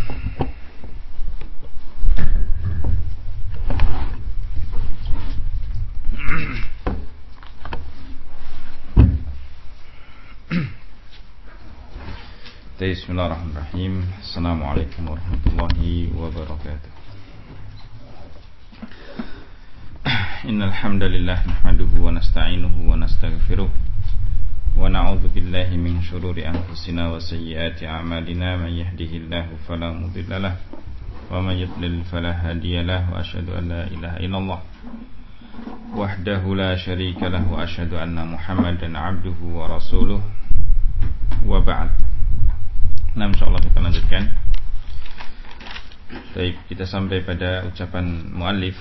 Bismillahirrahmanirrahim. Assalamualaikum warahmatullahi wabarakatuh. Innal hamdalillah nahmaduhu wa nasta'inuhu wa nastaghfiruh wa na'udzu billahi min shururi anfusina wa sayyiati a'malina may yahdihillahu fala mudhillalah wa may yudlil fala hadiyalah wa asyhadu an la ilaha illallah wahdahu la syarika lahu wa asyhadu anna Muhammadan 'abduhu wa rasuluh wa ba'd. Nah, insyaallah kita lanjutkan. Baik, kita sampai pada ucapan muallif.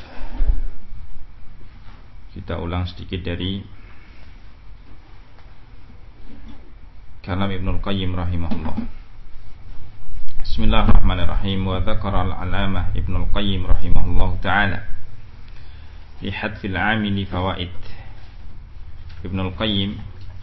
Kita ulang sedikit dari kalam Ibnul Qayyim rahimahullah. Bismillahirrahmanirrahim. Wa dzakara al-'alamah Ibnul Qayyim rahimahullah ta'ala fi hadfil 'amili fawaid. Ibnul Qayyim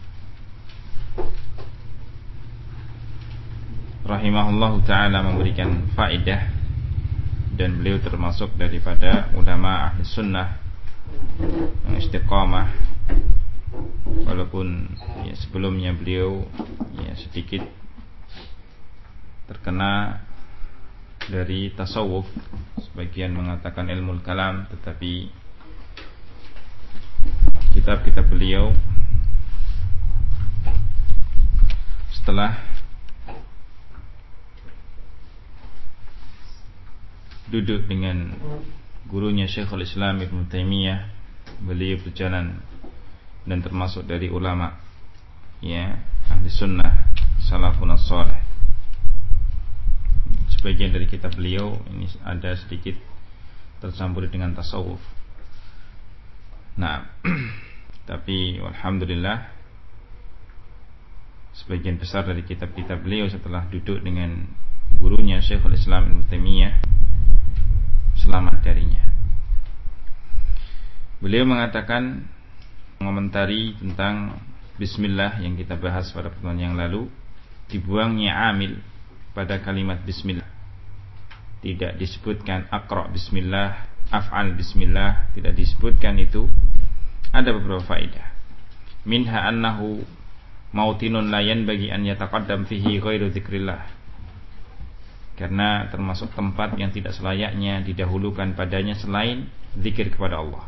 rahimahullahu ta'ala memberikan faedah, dan beliau termasuk daripada ulama ahli sunnah yang istiqamah, walaupun ya, sebelumnya beliau ya, sedikit terkena dari tasawuf. Sebagian mengatakan ilmu kalam, tetapi kitab-kitab beliau setelah duduk dengan gurunya Syekhul Islam Ibnu Taimiyah, beliau berjalan dan termasuk dari ulama ya ahli sunnah salafun as-salih. Sebagian dari kitab beliau ini ada sedikit tercampur dengan tasawuf. Nah, tapi alhamdulillah sebagian besar dari kitab-kitab beliau setelah duduk dengan gurunya Syekhul Islam Ibnu Taimiyah selamat darinya. Beliau mengatakan, mengomentari tentang bismillah yang kita bahas pada pertemuan yang lalu, dibuangnya amil pada kalimat bismillah. Tidak disebutkan aqra bismillah, af'al bismillah, tidak disebutkan itu. Ada beberapa faedah. Minha annahu mautinun la yanbaghi an yataqaddam fihi ghairu dzikrillah. Karena termasuk tempat yang tidak selayaknya didahulukan padanya selain zikir kepada Allah.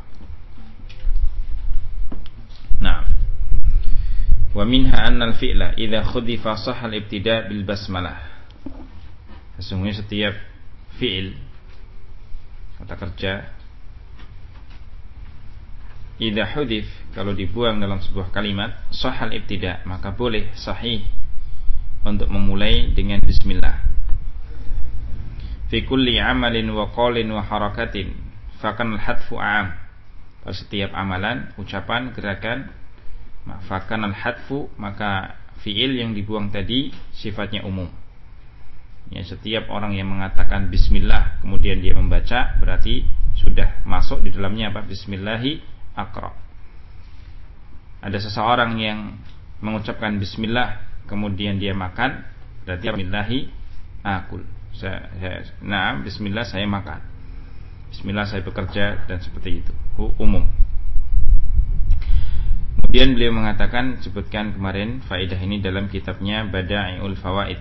Nah, wa minha annal fi'la idza khudifa sahha al-ibtida' bil basmalah. Sesungguhnya setiap fi'il, kata kerja, idza hudif, kalau dibuang dalam sebuah kalimat, sahha al-ibtida', maka boleh sahih untuk memulai dengan bismillah. Fi kulli amalin wa qawlin wa harakatin fakan al-hadfu a'am. Pada setiap amalan, ucapan, gerakan, fakan al-hadfu, maka fi'il yang dibuang tadi sifatnya umum ya. Setiap orang yang mengatakan bismillah kemudian dia membaca, berarti sudah masuk di dalamnya apa? Bismillahi aqra. Ada seseorang yang mengucapkan bismillah kemudian dia makan, berarti bismillahi akul. Nah, bismillah saya makan, bismillah saya bekerja, dan seperti itu, umum. Kemudian beliau mengatakan, sebutkan kemarin faedah ini dalam kitabnya Bada'iul Fawaid.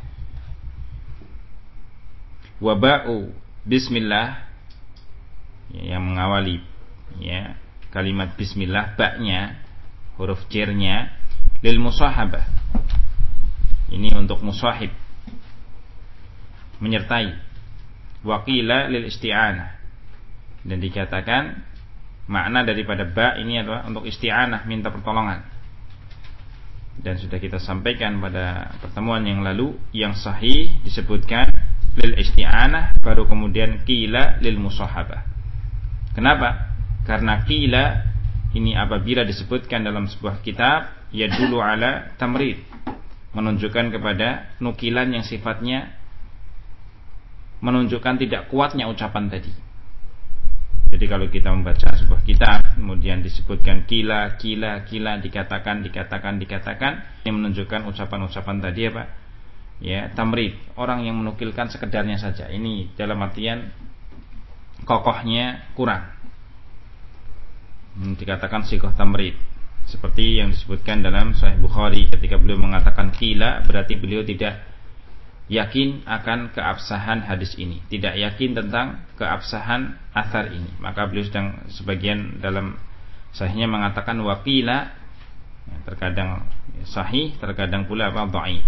Waba'u bismillah yang mengawali ya kalimat bismillah, ba'nya, huruf jernya, lil musahabah, ini untuk musahib, menyertai. Waqila lil isti'anah, dan dikatakan makna daripada ba ini adalah untuk isti'anah, minta pertolongan. Dan sudah kita sampaikan pada pertemuan yang lalu, yang sahih disebutkan lil isti'anah, baru kemudian qila lil musahabah. Kenapa? Karena qila ini apabila disebutkan dalam sebuah kitab, yadullu ala tamrid, menunjukkan kepada nukilan yang sifatnya menunjukkan tidak kuatnya ucapan tadi. Jadi kalau kita membaca sebuah kitab kemudian disebutkan kila, dikatakan, ini menunjukkan ucapan-ucapan tadi apa? ya tamrid, orang yang menukilkan sekedarnya saja. Ini dalam artian kokohnya kurang. Dikatakan sighah tamrid. Seperti yang disebutkan dalam Sahih Bukhari ketika beliau mengatakan qila, berarti beliau tidak yakin akan keabsahan hadis ini, tidak yakin tentang keabsahan athar ini. Maka beliau sedang sebagian dalam sahihnya mengatakan waqila, ya, terkadang sahih, terkadang pula dhaif.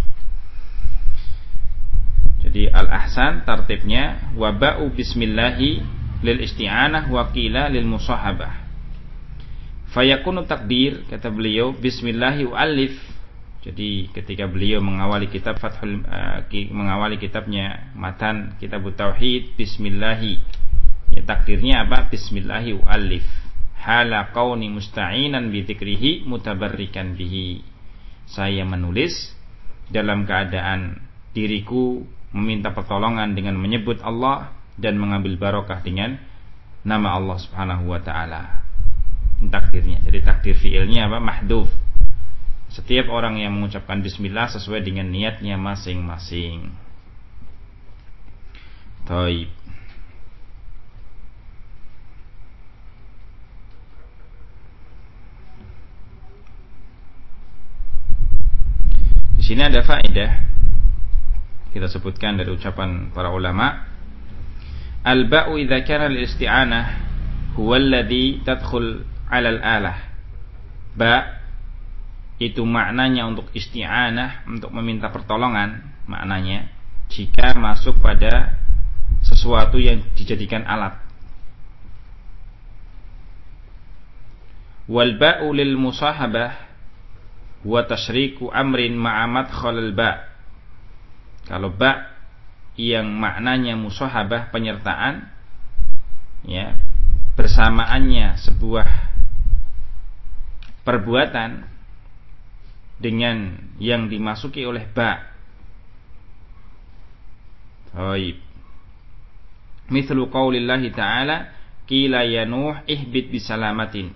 Jadi al-ahsan tartibnya waba'u bismillahi lil isti'anah wa qila lil musahabah. Fayakunu takdir, kata beliau, bismillahi u'allif. Jadi ketika beliau mengawali kitab mengawali kitabnya matan kitab tauhid, bismillahi, ya takdirnya apa? Bismillahi u'allif hala qauni musta'inan bi dzikrihi mutabarrikan bihi. Saya menulis dalam keadaan diriku meminta pertolongan dengan menyebut Allah dan mengambil barokah dengan nama Allah Subhanahu wa taala. Takdirnya. Jadi takdir fiilnya apa? Mahdhuf. Setiap orang yang mengucapkan bismillah sesuai dengan niatnya masing-masing. Taib. Di sini ada faedah kita sebutkan dari ucapan para ulama. Al-ba'u idza kana lil-isti'anah huwa alladhi tadkhul 'ala al-alah. Ba itu maknanya untuk isti'anah, untuk meminta pertolongan, maknanya jika masuk pada sesuatu yang dijadikan alat. Wal ba'u lil musahabah wa tasyriku amrin ma'a madkhalil ba'. Kalau ba yang maknanya musahabah, penyertaan, ya, bersamaannya sebuah perbuatan dengan yang dimasuki oleh ba. Baik. Mithlu qaulillahi ta'ala qila ya Nuh ihbit bisalamatin.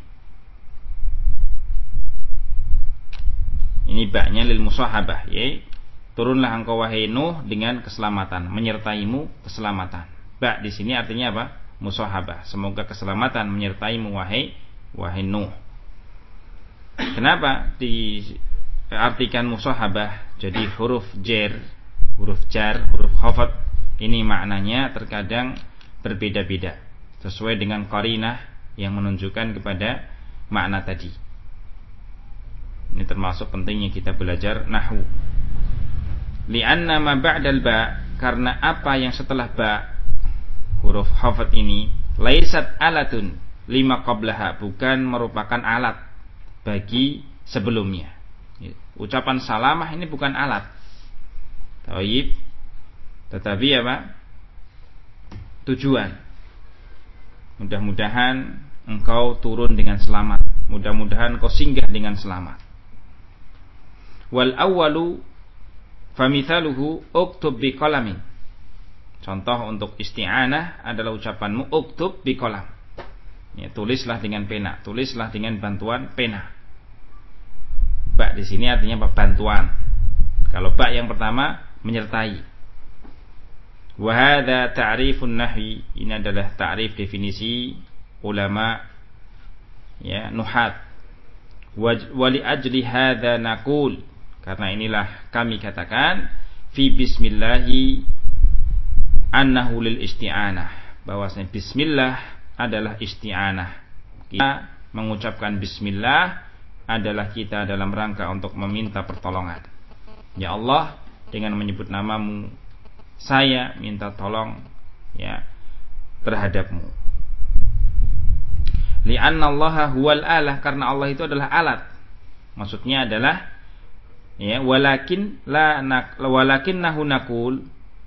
Ini ba-nya lil musahabah, ya. Turunlah engkau wahai Nuh dengan keselamatan, menyertaimu keselamatan. Ba di sini artinya apa? Musahabah. Semoga keselamatan menyertaimu wahai Nuh. Kenapa diartikan musahabah? Jadi huruf jar, huruf khafat ini maknanya terkadang berbeda-beda sesuai dengan qarinah yang menunjukkan kepada makna tadi. Ini termasuk pentingnya kita belajar nahwu. Li'anna ma ba'dal ba, karena apa yang setelah ba, huruf khafat ini, laisat alatun lima qablaha, bukan merupakan alat bagi sebelumnya. Ucapan salamah ini bukan alat. Taib. Tetapi apa? Tujuan. Mudah-mudahan engkau turun dengan selamat. Mudah-mudahan engkau singgah dengan selamat. Wal awwalu famithaluhu uktub biqalamin. Contoh untuk isti'anah adalah ucapanmu uktub biqalam. Ya, tulislah dengan pena, tulislah dengan bantuan pena. Ba di sini artinya apa? Bantuan. Kalau ba yang pertama menyertai. Wa hadza ta'rifun nahwi, ini adalah ta'rif definisi ulama, ya, nuhat. Wa li ajli hadza naqul, karena inilah kami katakan fi bismillahi annahu lil isti'anah, bahwasanya bismillah adalah isti'anah. Kita mengucapkan bismillah adalah kita dalam rangka untuk meminta pertolongan. Ya Allah, dengan menyebut namamu saya minta tolong, ya, terhadapmu. Li'anna Allaha huwal alah, karena Allah itu adalah alat. Maksudnya adalah, ya, walakinnahu naqul,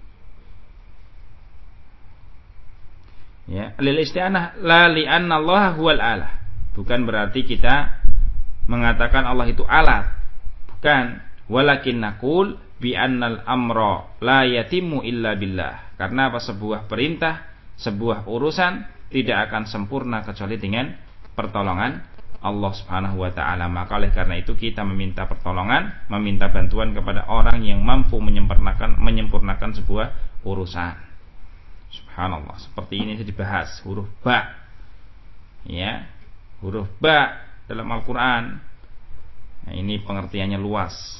ya, lil isti'anah la li'anna Allaha huwal alah. Bukan berarti kita mengatakan Allah itu alat. Bukan. Walakin naqul bi annal amra la yatimmu illa billah. Karena apa? Sebuah perintah, sebuah urusan tidak akan sempurna kecuali dengan pertolongan Allah Subhanahu wa taala. Maka oleh karena itu kita meminta pertolongan, meminta bantuan kepada orang yang mampu menyempurnakan sebuah urusan. Subhanallah, seperti ini dibahas huruf ba. Ya, huruf ba dalam Al-Qur'an. Nah, ini pengertiannya luas.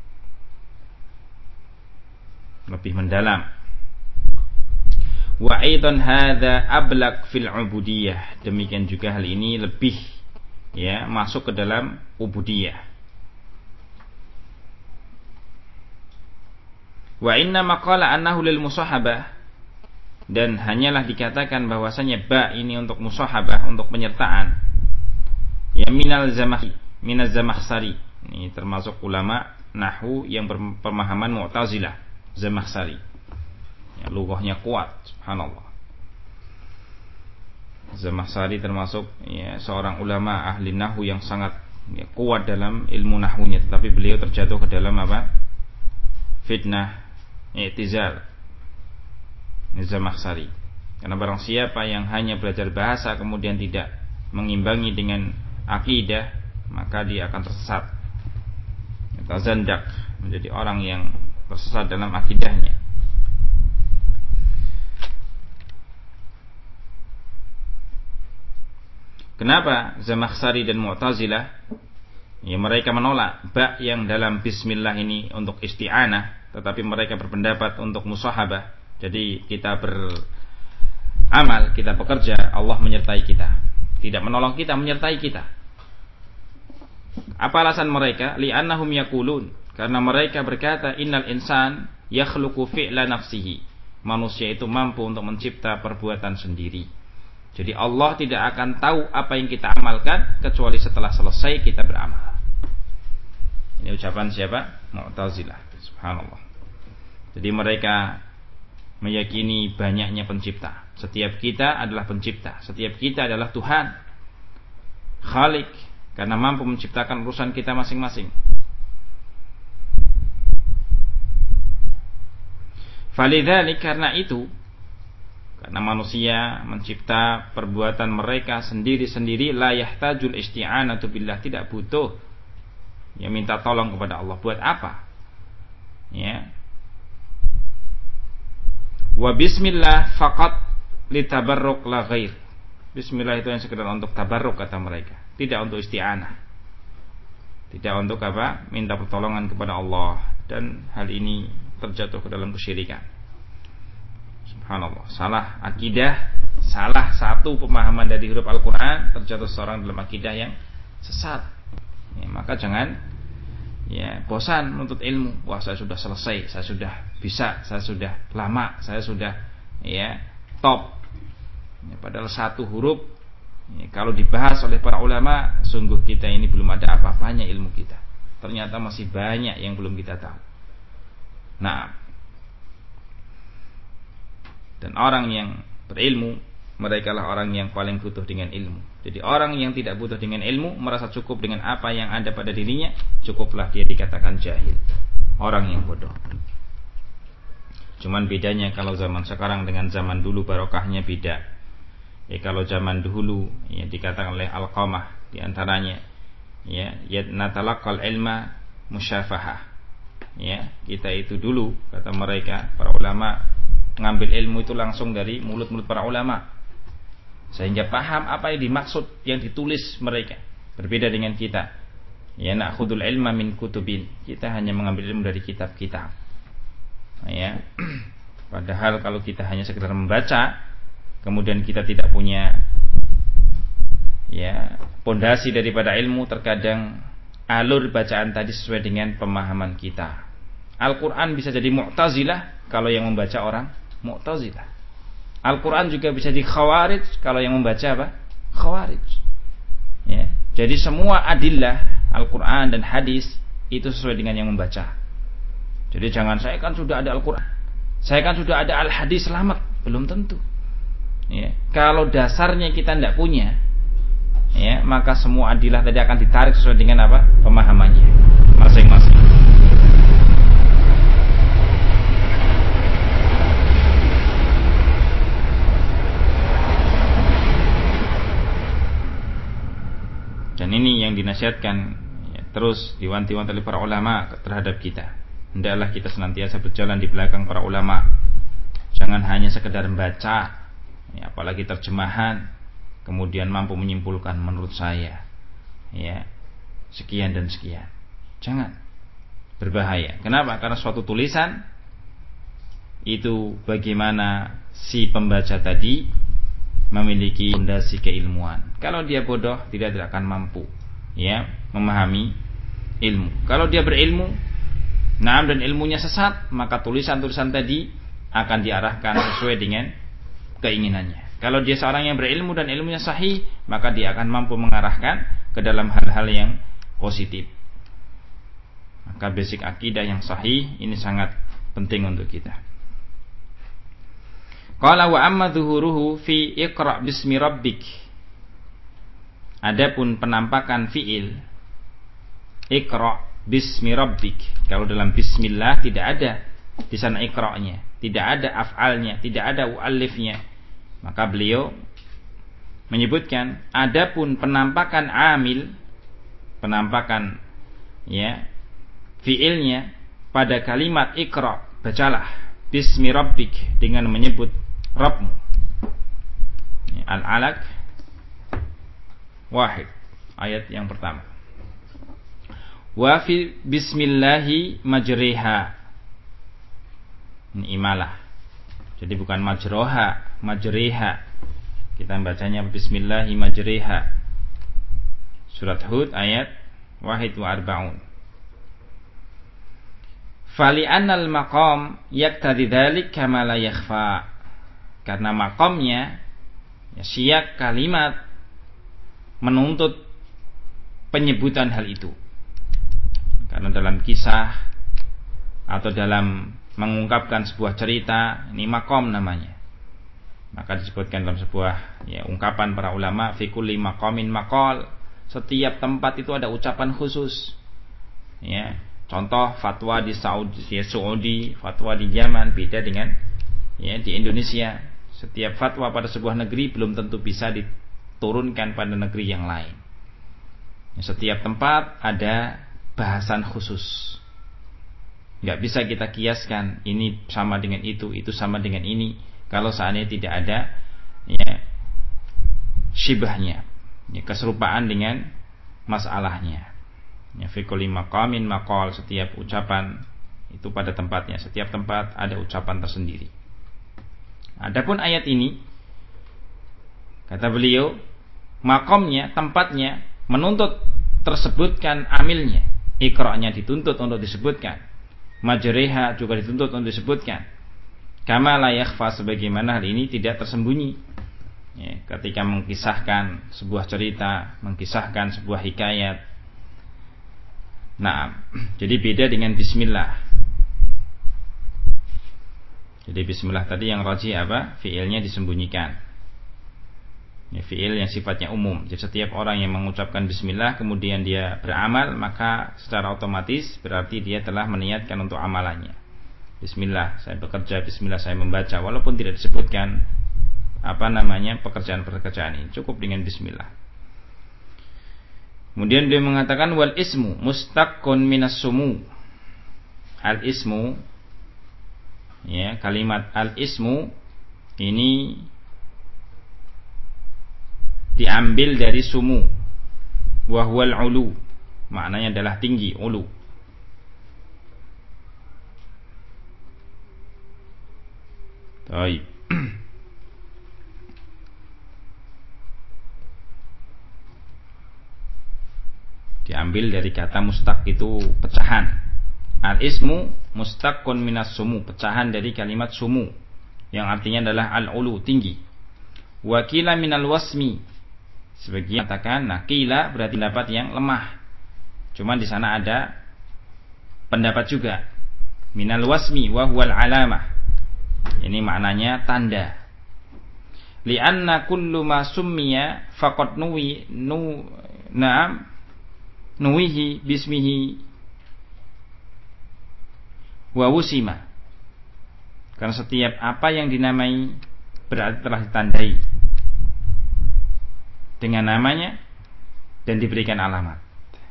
Lebih mendalam. Wa aidan hadza ablaq fil ubudiyah. Demikian juga hal ini lebih masuk ke dalam ubudiyah. Wa inna maqala annahu lil musahabah, dan hanyalah dikatakan bahwasanya ba ini untuk musahabah, untuk penyertaan. Ya minal Zamakhsyari. Ini termasuk ulama nahwu yang berpemahaman Mu'tazilah, Zamakhsyari. Ya, lughahnya kuat, subhanallah. Zamakhsyari termasuk seorang ulama ahli nahwu yang sangat kuat dalam ilmu nahwunya, tetapi beliau terjatuh ke dalam fitnah i'tizal Zamakhsyari. Karena barang siapa yang hanya belajar bahasa kemudian tidak mengimbangi dengan akidah, maka dia akan tersesat. Tazandak, menjadi orang yang tersesat dalam akidahnya. Kenapa Zamakhsyari dan Mu'tazilah mereka menolak ba yang dalam bismillah ini untuk isti'anah, tetapi mereka berpendapat untuk musahabah. Jadi kita beramal, kita bekerja, Allah menyertai kita. Tidak menolong kita, menyertai kita. Apa alasan mereka? Li'annahum yaqulun, karena mereka berkata innal insan yakhluqu fi'la nafsihi. Manusia itu mampu untuk mencipta perbuatan sendiri. Jadi Allah tidak akan tahu apa yang kita amalkan kecuali setelah selesai kita beramal. Ini ucapan siapa? Mu'tazilah. Subhanallah. Jadi mereka meyakini banyaknya pencipta. Setiap kita adalah pencipta. Setiap kita adalah Tuhan, Khalik, karena mampu menciptakan urusan kita masing-masing. Falidzalik, karena itu, karena manusia mencipta perbuatan mereka sendiri-sendiri, la yahtajul isti'anatu billah, tidak butuh minta tolong kepada Allah. Buat apa? Wa bismillah faqat litabarruk la ghair. Bismillah itu yang sekedar untuk tabarruk, kata mereka, tidak untuk isti'anah, tidak untuk minta pertolongan kepada Allah. Dan hal ini terjatuh ke dalam kesyirikan. Subhanallah, salah akidah, salah satu pemahaman dari huruf Al-Quran, terjatuh seorang dalam akidah yang sesat. Maka jangan bosan menuntut ilmu. Wah, saya sudah selesai, saya sudah bisa, saya sudah lama, saya sudah top. Padahal satu huruf kalau dibahas oleh para ulama, sungguh kita ini belum ada apa-apanya ilmu kita. Ternyata masih banyak yang belum kita tahu. Nah, dan orang yang berilmu, mereka lah orang yang paling butuh dengan ilmu. Jadi orang yang tidak butuh dengan ilmu, merasa cukup dengan apa yang ada pada dirinya, cukuplah dia dikatakan jahil, orang yang bodoh. Cuman bedanya kalau zaman sekarang dengan zaman dulu, barokahnya beda. Kalau zaman dulu dikatakan oleh Alqamah diantaranya, natalaqal ilma musyafahah. Kita itu dulu, kata mereka para ulama, mengambil ilmu itu langsung dari mulut-mulut para ulama, sehingga paham apa yang dimaksud yang ditulis mereka. Berbeda dengan kita, na'khudul ilma min kutubin, kita hanya mengambil ilmu dari kitab-kitab. Padahal kalau kita hanya sekedar membaca, kemudian kita tidak punya pondasi daripada ilmu, terkadang alur bacaan tadi sesuai dengan pemahaman kita. Al-Quran bisa jadi Mu'tazilah kalau yang membaca orang Mu'tazilah. Al-Quran juga bisa di Khawarij kalau yang membaca Khawarij. Jadi semua adillah Al-Quran dan hadis itu sesuai dengan yang membaca. Jadi jangan, saya kan sudah ada Al-Quran, saya kan sudah ada Al-Hadis, selamat. Belum tentu. Kalau dasarnya kita tidak punya, maka semua adillah tadi akan ditarik sesuai dengan pemahamannya masing-masing. Dan dinasihatkan terus diwanti-wanti oleh para ulama terhadap kita. Hendaklah kita senantiasa berjalan di belakang para ulama. Jangan hanya sekedar membaca, apalagi terjemahan, kemudian mampu menyimpulkan menurut saya, sekian dan sekian. Jangan, berbahaya. Kenapa? Karena suatu tulisan itu bagaimana si pembaca tadi memiliki fondasi keilmuan. Kalau dia bodoh, tidak akan mampu memahami ilmu. Kalau dia berilmu, dan ilmunya sesat, maka tulisan-tulisan tadi akan diarahkan sesuai dengan keinginannya. Kalau dia seorang yang berilmu dan ilmunya sahih, maka dia akan mampu mengarahkan ke dalam hal-hal yang positif. Maka basic akidah yang sahih ini sangat penting untuk kita. Qala wa amma dhuhuruhu fi iqra' bismi rabbik. Adapun penampakan fiil iqra' bismi rabbik, kalau dalam bismillah tidak ada di sana iqra'-nya, tidak ada af'alnya, tidak ada muallifnya. Maka beliau menyebutkan adapun penampakan amil, penampakan fiilnya pada kalimat iqra', bacalah bismi rabbik, dengan menyebut Rabbmu. Al-Alaq wahid, ayat yang pertama. Wa fi bismillahi majriha, ini imalah, jadi bukan majroha, majriha. Kita bacanya bismillahi majriha. Surat Hud ayat wahid wa arba'un. Fali annal maqam yaktadi dzalik kama la yakhfa, karena maqamnya siyak kalimat menuntut penyebutan hal itu. Karena dalam kisah atau dalam mengungkapkan sebuah cerita, ini maqam namanya. Maka disebutkan dalam sebuah ungkapan para ulama, fi kulli maqamin maqal, setiap tempat itu ada ucapan khusus. Contoh fatwa di Saudi, fatwa di Yaman beda dengan di Indonesia. Setiap fatwa pada sebuah negeri belum tentu bisa diturunkan pada negeri yang lain. Setiap tempat ada bahasan khusus. Nggak bisa kita kiaskan ini sama dengan itu sama dengan ini, kalau seandainya tidak ada syibahnya, keserupaan dengan masalahnya. Fi kulli maqamin maqal, setiap ucapan itu pada tempatnya, setiap tempat ada ucapan tersendiri. Adapun ayat ini, kata beliau, maqamnya, tempatnya menuntut tersebutkan amilnya. Iqra'-nya dituntut untuk disebutkan, majriha juga dituntut untuk disebutkan. Kama la yakhfa, sebagaimana hal ini tidak tersembunyi. Ketika mengkisahkan sebuah cerita, mengkisahkan sebuah hikayat. Jadi beda dengan bismillah. Jadi bismillah tadi yang rajih apa? Fiilnya disembunyikan. Fiil yang sifatnya umum. Jadi setiap orang yang mengucapkan bismillah kemudian dia beramal, maka secara otomatis berarti dia telah meniatkan untuk amalannya. Bismillah saya bekerja, bismillah saya membaca, walaupun tidak disebutkan pekerjaan-pekerjaan ini, cukup dengan bismillah. Kemudian dia mengatakan wal ismu mustaqqun minas sumu. Al ismu, kalimat al ismu ini diambil dari sumu, wa huwal ulu, maknanya adalah tinggi, ulu. Baik. Diambil dari kata mustaq, itu pecahan. Al-ismu mustaqqun minas sumu, pecahan dari kalimat sumu yang artinya adalah al-ulu, tinggi. Wa qila minal wasmi, sebagian katakan qila berarti pendapat yang lemah. Cuma di sana ada pendapat juga. Minal wasmi wa huwal alamah, ini maknanya tanda. Li'anna kullu ma summiya faqad nuwihi bismihi wa wusima. Karena setiap apa yang dinamai berarti telah ditandai dengan namanya dan diberikan alamat.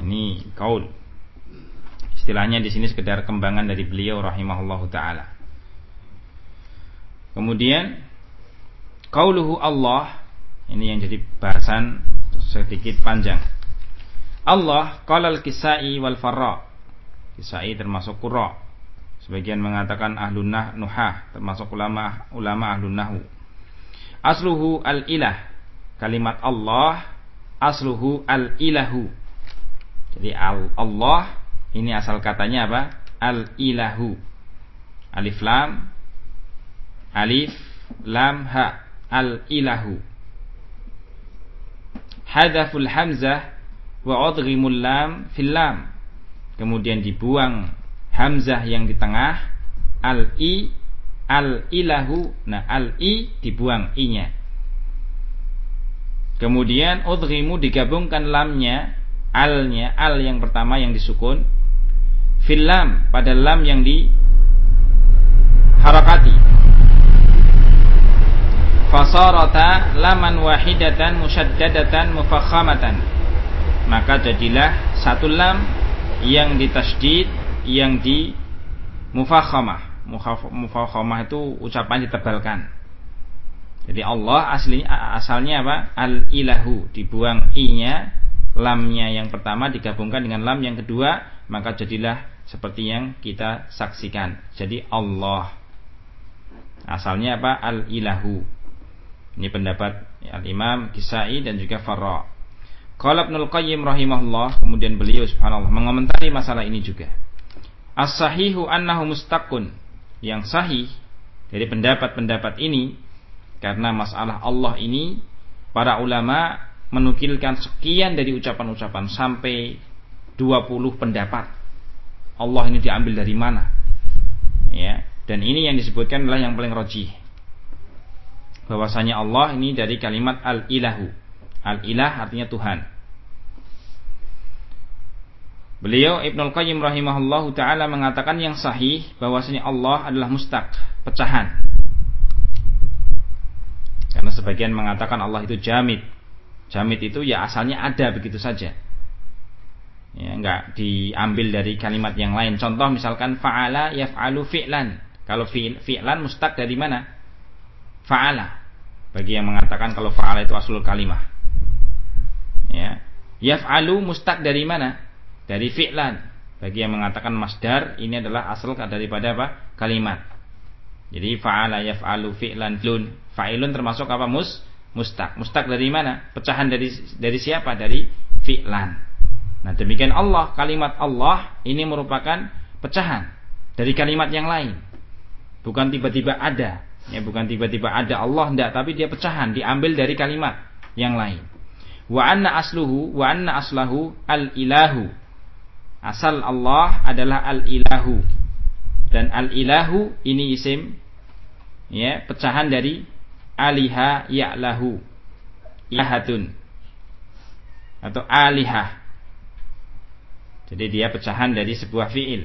Ini qaul. Istilahnya di sini sekedar kembangan dari beliau rahimahullahu taala. Kemudian qauluhu Allah, ini yang jadi bahasan sedikit panjang. Allah qala al-Kisai wal Farra. Kisai termasuk qurra. Sebagian mengatakan ahlun nuhah, termasuk ulama ahlun nahwu. Asluhu al-ilah. Kalimat Allah asluhu al-ilahu. Jadi Allah ini asal katanya apa? Al-ilahu. Alif lam ha. Al-ilahu. Hadzaful hamzah wa udghimul lam fil lam. Kemudian dibuang hamzah yang di tengah, al-ilahu. Nah, al-i dibuang i-nya. Kemudian udghimu digabungkan lamnya, al-nya, al yang pertama yang disukun, fil lam, pada lam yang diharakati. Fasarata laman wahidatan musyaddadatan mufakhamatan. Maka jadilah satu lam yang ditasydid, yang di mufakhamah. Mufakhamah itu ucapan ditebalkan. Jadi Allah asalnya apa? Al-ilahu, dibuang i-nya, lamnya yang pertama digabungkan dengan lam yang kedua, maka jadilah seperti yang kita saksikan. Jadi Allah asalnya apa? Al-ilahu. Ini pendapat Al-Imam Kisai dan juga Farra. Qala Ibnul Qayyim rahimahullah, kemudian beliau subhanallah mengomentari masalah ini juga. As-sahihu annahu mustaqun. Yang sahih dari pendapat-pendapat ini, karena masalah Allah ini para ulama menukilkan sekian dari ucapan-ucapan sampai 20 pendapat. Allah ini diambil dari mana? Ya, dan ini yang disebutkan adalah yang paling rajih. Bahwasanya Allah ini dari kalimat al-ilahu. Al-ilah artinya Tuhan. Beliau Ibnul Qayyim rahimahullahu taala mengatakan yang sahih bahwasanya Allah adalah mustaq, pecahan. Karena sebagian mengatakan Allah itu jamid. Jamid itu ya asalnya ada begitu saja. Ya, enggak diambil dari kalimat yang lain. Contoh misalkan fa'ala yaf'alu fi'lan. Kalau fi'lan mustaq dari mana? Fa'ala. Bagi yang mengatakan kalau fa'ala itu aslul kalimah. Ya. Yaf'alu mustaq dari mana? Dari fi'lan. Bagi yang mengatakan masdar ini adalah asal daripada apa? Kalimat. Jadi fa'ala yaf'alu fi'lan lun. Fa'ilun termasuk apa? Mustaq. Mustaq dari mana? Pecahan dari siapa? Dari fi'lan. Nah, demikian Allah, kalimat Allah ini merupakan pecahan dari kalimat yang lain. Bukan tiba-tiba ada. Ya, bukan tiba-tiba ada Allah, enggak, tapi dia pecahan, diambil dari kalimat yang lain. Wa anna aslahu al-ilahu. Asal Allah adalah al-ilahu. Dan al-ilahu ini isim, ya, pecahan dari aliha ya'lahu. Ilahatun atau alihah. Jadi dia pecahan dari sebuah fi'il.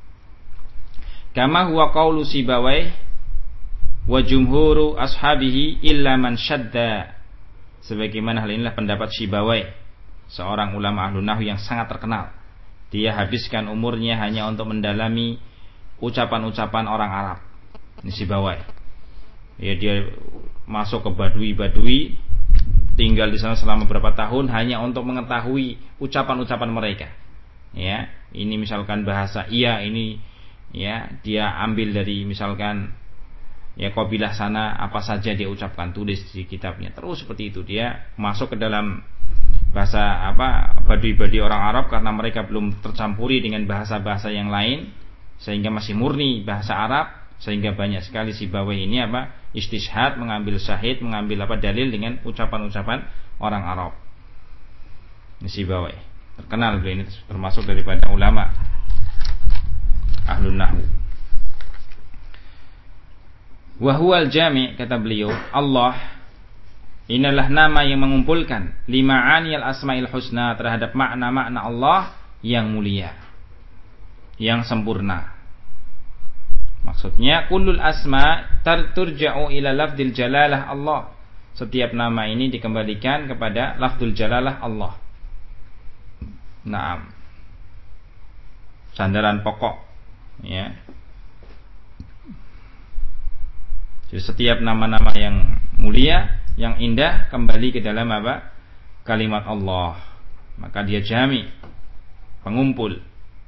Kama huwa qaulu Sibawayh wa jumhuru ashabihi illa man syadda. Sebagaimana hal inilah pendapat Sibawayh, seorang ulama ahlun nahwu yang sangat terkenal. Dia habiskan umurnya hanya untuk mendalami ucapan-ucapan orang Arab. Ini Sibawayh. Ya, dia masuk ke badui, tinggal di sana selama beberapa tahun hanya untuk mengetahui ucapan-ucapan mereka. Ya, ini misalkan bahasa iya, ini ya dia ambil dari misalkan ya kabilah sana, apa saja dia ucapkan, tulis di kitabnya. Terus seperti itu dia masuk ke dalam bahasa apa badui-badui orang Arab karena mereka belum tercampuri dengan bahasa-bahasa yang lain sehingga masih murni bahasa Arab, sehingga banyak sekali Sibawayh ini apa istishhad, mengambil syahid, mengambil apa dalil dengan ucapan-ucapan orang Arab. Ini Sibawayh terkenal, beliau ini termasuk daripada ulama ahlun nahwu. Wa huwal jami', kata beliau, Allah inilah nama yang mengumpulkan lima'aniyal asma'il husna, terhadap makna-makna Allah yang mulia, yang sempurna. Maksudnya kullul asma' turja'u ila lafdil jalalah Allah. Setiap nama ini dikembalikan kepada lafdul jalalah Allah. sandaran pokok, ya. Jadi setiap nama-nama yang mulia, yang indah kembali ke dalam apa? Kalimat Allah. Maka dia jami, pengumpul.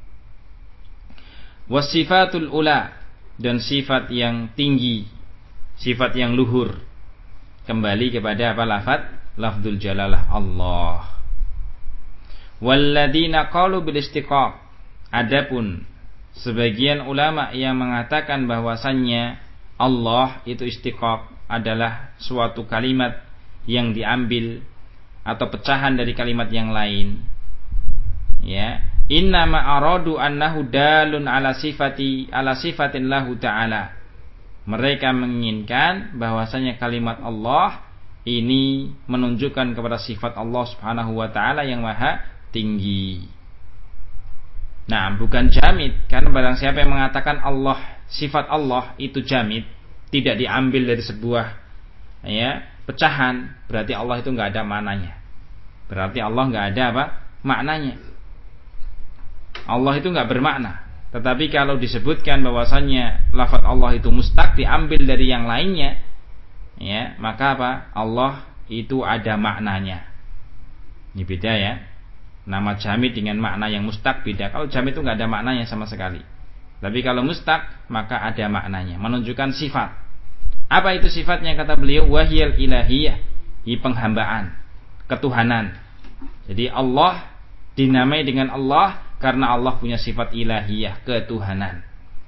Wasifatul ula, dan sifat yang tinggi, sifat yang luhur, kembali kepada apa? Lafdzul jalalah Allah. Walladzina qalu bil istiqaq, adapun sebagian ulama yang mengatakan bahwasannya Allah itu istiqaq adalah suatu kalimat yang diambil atau pecahan dari kalimat yang lain, ya. Innama aradu annahu dalun ala sifatin lahu ta'ala. Mereka menginginkan bahwasanya kalimat Allah ini menunjukkan kepada sifat Allah Subhanahu wa taala yang maha tinggi. Nah, bukan jamid, karena barang siapa yang mengatakan Allah, sifat Allah itu jamid, tidak diambil dari sebuah, ya, pecahan, berarti Allah itu enggak ada maknanya. Berarti Allah enggak ada apa? Maknanya. Allah itu enggak bermakna. Tetapi kalau disebutkan bahwasannya lafaz Allah itu mustaq, diambil dari yang lainnya, ya, maka apa? Allah itu ada maknanya. Ini beda, ya. Nama jamid dengan makna yang mustaq beda. Kalau jamid itu enggak ada maknanya sama sekali. Tapi kalau mustaq, maka ada maknanya, menunjukkan sifat. Apa itu sifatnya? Kata beliau, wahiyal ilahiyah, i penghambaan, ketuhanan. Jadi Allah dinamai dengan Allah karena Allah punya sifat ilahiyah, ketuhanan.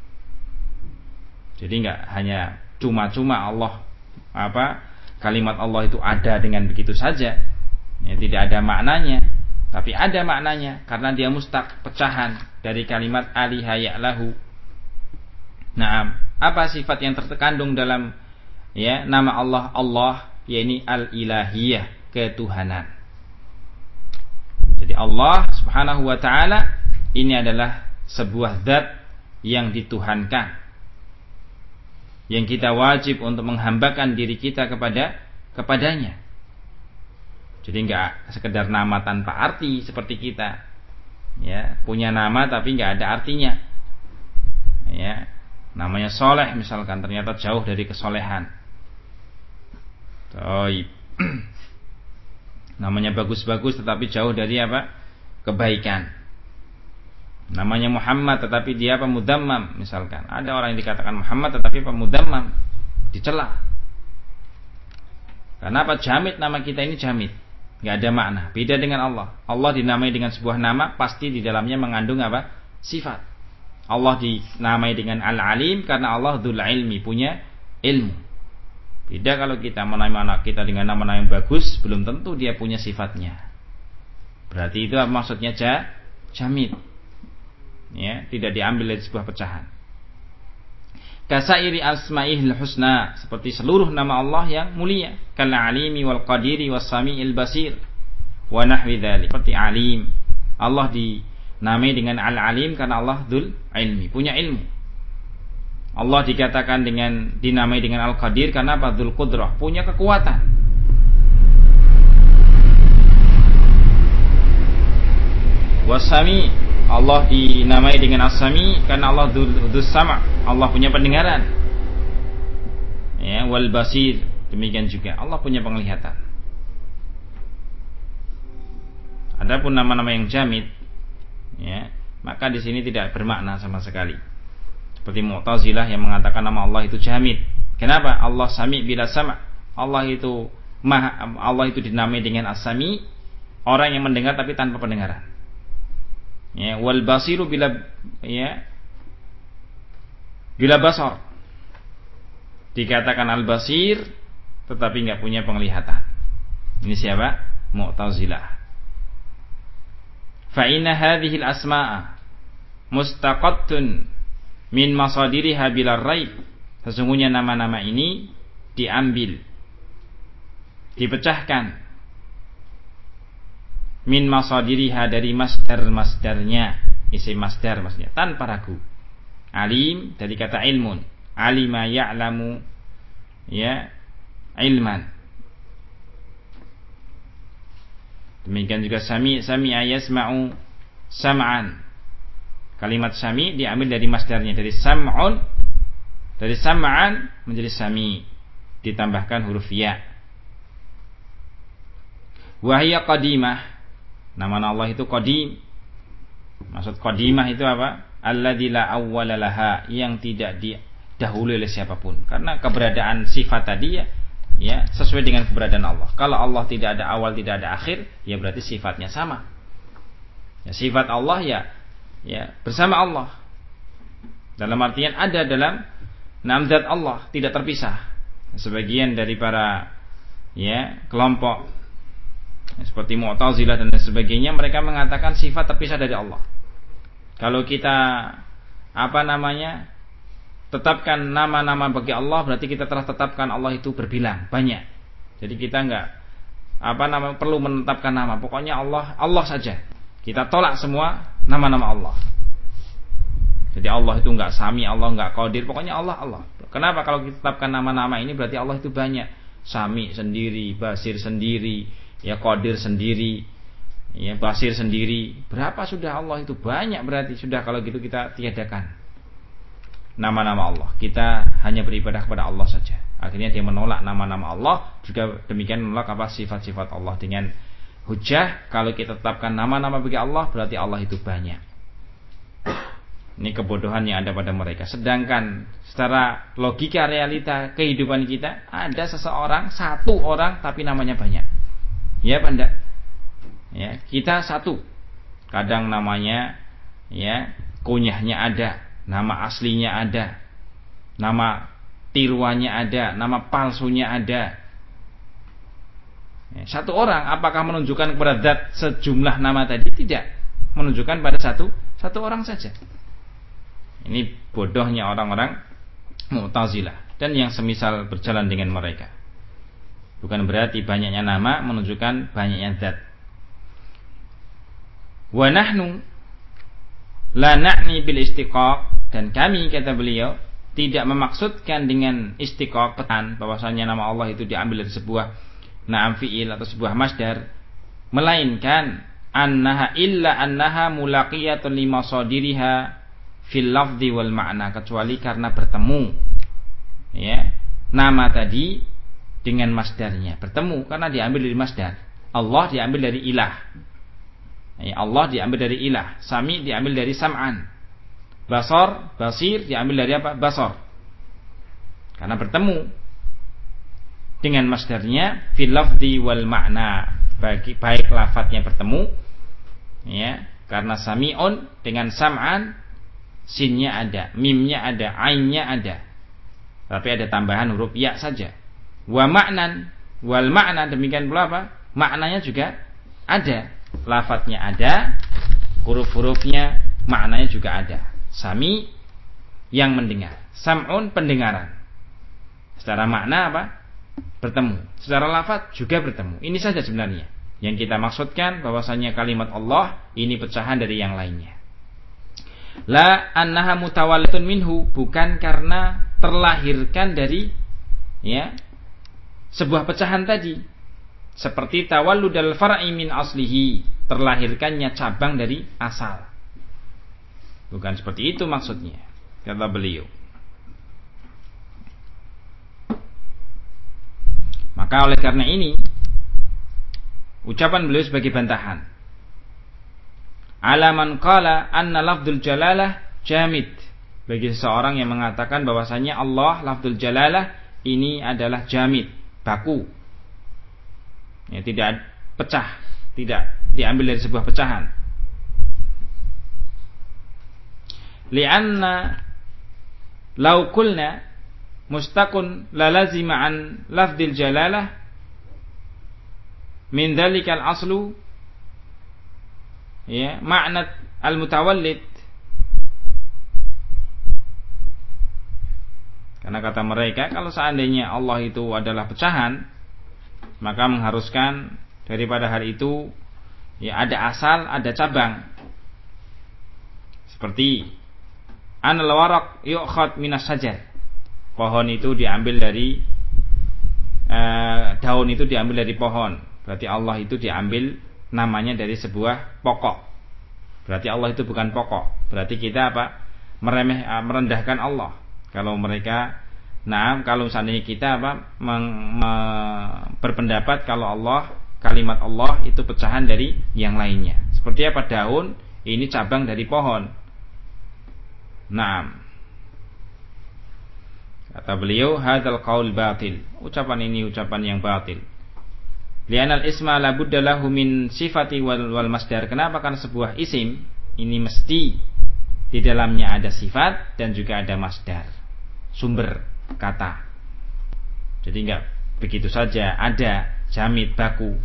Jadi enggak hanya cuma-cuma Allah, kalimat Allah itu ada dengan begitu saja, ya, tidak ada maknanya. Tapi ada maknanya karena dia mustaq, pecahan dari kalimat aliha ya'lahu. Nah, apa sifat yang terkandung dalam, ya, nama Allah? Allah, yakni al-ilahiyah, ketuhanan. Jadi Allah Subhanahu wa taala ini adalah sebuah zat yang dituhankan, yang kita wajib untuk menghambakan diri kita kepadanya. Jadi enggak sekedar nama tanpa arti seperti kita, ya, punya nama tapi enggak ada artinya, ya. Namanya soleh misalkan, ternyata jauh dari kesolehan. Namanya bagus-bagus tetapi jauh dari apa? Kebaikan. Namanya Muhammad tetapi dia mudammam misalkan. Ada orang yang dikatakan Muhammad tetapi mudammam, dicela. Karena apa? Jamid, nama kita ini jamid, nggak ada makna. Beda dengan Allah. Allah dinamai dengan sebuah nama, pasti di dalamnya mengandung apa? Sifat. Allah dinamai dengan Al-Alim karena Allah dzul ilmi, punya ilmu. Beda kalau kita menamai anak kita dengan nama-nama yang bagus, belum tentu dia punya sifatnya. Berarti itu apa maksudnya? Jamid, ya, tidak diambil dari sebuah pecahan. Kasairi asma'ihil husna, seperti seluruh nama Allah yang mulia, kal alimi wal qadiri was sami'il basir wa nahwi dzalik. Seperti alim, Allah dinamai dengan al-alim karena Allah dzul ilmi, punya ilmu. Allah dikatakan dinamai dengan al-qadir karena apa? Dzul qudrah, punya kekuatan. Wasami, Allah dinamai dengan as-sami karena Allah dzus sama', Allah punya pendengaran. Ya, wal basir, demikian juga Allah punya penglihatan. Adapun nama-nama yang jamid, ya, maka di sini tidak bermakna sama sekali. Seperti Mu'tazilah yang mengatakan nama Allah itu jamid. Kenapa? Allah sami bila sama'. Allah itu dinamai dengan as-sami, orang yang mendengar tapi tanpa pendengaran. Ya, wal basiru bila basar. Dikatakan al-basir tetapi enggak punya penglihatan. Ini siapa? Mu'tazilah. Fa inna hadhihi al-asma'a mustaqattun min masadiriha bila raib. Sesungguhnya nama-nama ini diambil, dipecahkan, min masadiriha, dari masdar-masdarnya, isim masdar maksudnya, tanpa ragu. Alim dari kata ilmun, alima ya'lamu, ya, ilman. Demikian juga sami'a yasma'u, sam'an. Kalimat sami diambil dari masdarnya, dari sam'un, dari sam'an menjadi sami, ditambahkan huruf ya. Wa hiya qadimah. Nama Allah itu qadim. Maksud qadimah itu apa? Alladzi la awwala laha, yang tidak didahului oleh siapapun. Karena keberadaan sifat tadi ya sesuai dengan keberadaan Allah. Kalau Allah tidak ada awal, tidak ada akhir, ya berarti sifatnya sama. Ya, sifat Allah ya bersama Allah. Dalam artian ada dalam zat Allah, tidak terpisah. Sebagian dari para kelompok seperti Mu'tazilah dan sebagainya, mereka mengatakan sifat terpisah dari Allah. Kalau kita tetapkan nama-nama bagi Allah, berarti kita telah tetapkan Allah itu berbilang, banyak. Jadi kita enggak perlu menetapkan nama. Pokoknya Allah saja. Kita tolak semua nama-nama Allah. Jadi Allah itu enggak Sami, Allah enggak Qadir, pokoknya Allah. Kenapa? Kalau kita tetapkan nama-nama ini berarti Allah itu banyak. Sami sendiri, Basir sendiri, Qadir sendiri, Basir sendiri. Berapa sudah Allah itu? Banyak berarti. Sudah, kalau gitu kita tiadakan nama-nama Allah. Kita hanya beribadah kepada Allah saja. Akhirnya dia menolak nama-nama Allah, juga demikian menolak sifat-sifat Allah dengan hujah. Kalau kita tetapkan nama-nama bagi Allah, berarti Allah itu banyak. Ini kebodohan yang ada pada mereka. Sedangkan secara logika realita kehidupan kita, ada seseorang, satu orang tapi namanya banyak. Ya apa enggak? Ya, kita satu. Kadang namanya kunyahnya ada, nama aslinya ada, nama tiruannya ada, nama palsunya ada. Satu orang, apakah menunjukkan kepada zat sejumlah nama tadi? Tidak, menunjukkan pada satu orang saja. Ini bodohnya orang-orang Mu'tazilah dan yang semisal berjalan dengan mereka. Bukan berarti banyaknya nama menunjukkan banyaknya zat. Wa nahnu la na'ni bil istiqaq, dan kami, kata beliau, tidak memaksudkan dengan istiqaq petan bahwasanya nama Allah itu diambil dari sebuah na'am fi'il atau sebuah masdar, melainkan annaha mulaqiyatun limasadiriha fil lafzi wal ma'na, kecuali karena bertemu nama tadi dengan masdarnya. Bertemu karena diambil dari masdar. Allah diambil dari ilah. Allah diambil dari ilah. Sami diambil dari sam'an. Basir diambil dari apa? Basar. Karena bertemu dengan masdarnya fil lafzi wal ma'na, baik lafadznya bertemu karena sami'un dengan sam'an, sinnya ada, mimnya ada, ainnya ada, tapi ada tambahan huruf ya saja. Wa ma'nan wal ma'na, demikian pula apa? Maknanya juga ada, lafadznya ada, huruf-hurufnya, maknanya juga ada. Sami yang mendengar, sam'un pendengaran. Secara makna apa? Bertemu. Secara lafadz juga bertemu. Ini saja sebenarnya yang kita maksudkan, bahwasanya kalimat Allah ini pecahan dari yang lainnya. La annaha mutawallatun minhu, bukan karena terlahirkan dari sebuah pecahan tadi. Seperti tawalludal far'i min aslihi, terlahirkannya cabang dari asal. Bukan seperti itu maksudnya, kata beliau. Maka oleh karena ini, ucapan beliau sebagai bantahan, alaman qala anna lafdzul jalalah jamid, bagi seseorang yang mengatakan bahwasanya Allah lafdzul jalalah ini adalah jamid, baku, tidak pecah, tidak diambil dari sebuah pecahan. Li'anna law qulna mustaqun la lazima an lafdzil jalalah min dzalikal aslu makna al-mutawallid. Karena kata mereka, kalau seandainya Allah itu adalah pecahan, maka mengharuskan daripada hal itu ada asal, ada cabang. Seperti anal waraq yu'khad minas sajar, pohon itu diambil dari daun itu diambil dari pohon, berarti Allah itu diambil namanya dari sebuah pokok. Berarti Allah itu bukan pokok. Berarti kita merendahkan Allah. Kalau mereka, kalau seandainya kita berpendapat kalau kalimat Allah itu pecahan dari yang lainnya. Seperti apa? Daun ini cabang dari pohon. Kata beliau, hadzal qaul batil. Ucapan ini ucapan yang batil. Li'anal isma la budda lahu min sifati wal masdar. Kenapa? Karena sebuah isim ini mesti di dalamnya ada sifat dan juga ada masdar, sumber kata. Jadi enggak begitu saja ada jamid baku.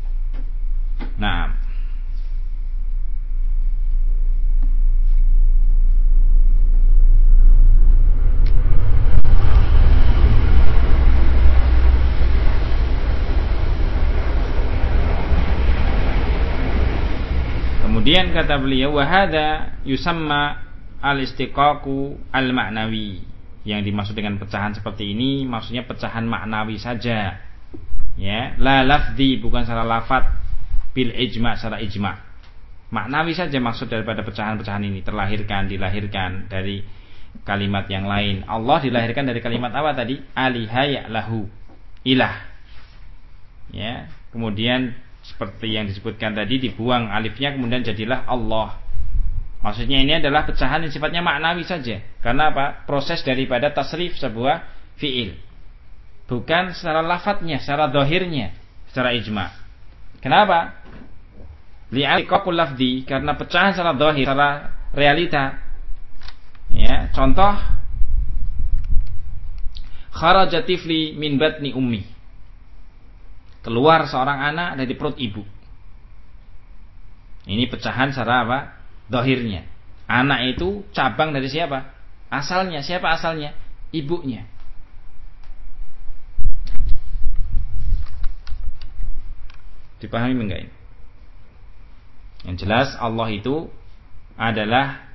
Kemudian kata beliau, wa hadza yusamma al-istiqaqu al-ma'nawi. Yang dimaksud dengan pecahan seperti ini maksudnya pecahan maknawi saja. Ya, la lafzi, bukan secara lafaz, bil ijma', secara ijma'. Maknawi saja maksud daripada pecahan-pecahan ini, dilahirkan dari kalimat yang lain. Allah dilahirkan dari kalimat apa tadi? Aliha ya'lahu, ilah. Ya, kemudian seperti yang disebutkan tadi, dibuang alifnya kemudian jadilah Allah. Maksudnya ini adalah pecahan yang sifatnya maknawi saja. Karena apa? Proses daripada tasrif sebuah fi'il, bukan secara lafadznya, secara zahirnya, secara ijma'. Kenapa? Li'aliqaqul lafzi, karena pecahan secara zahir, secara realita. Ya, contoh, kharaja tifli min batni ummi. Keluar seorang anak dari perut ibu. Ini pecahan secara apa? Zahirnya. Anak itu cabang dari siapa? Asalnya. Siapa asalnya? Ibunya. Dipahami enggak ini? Yang jelas Allah itu adalah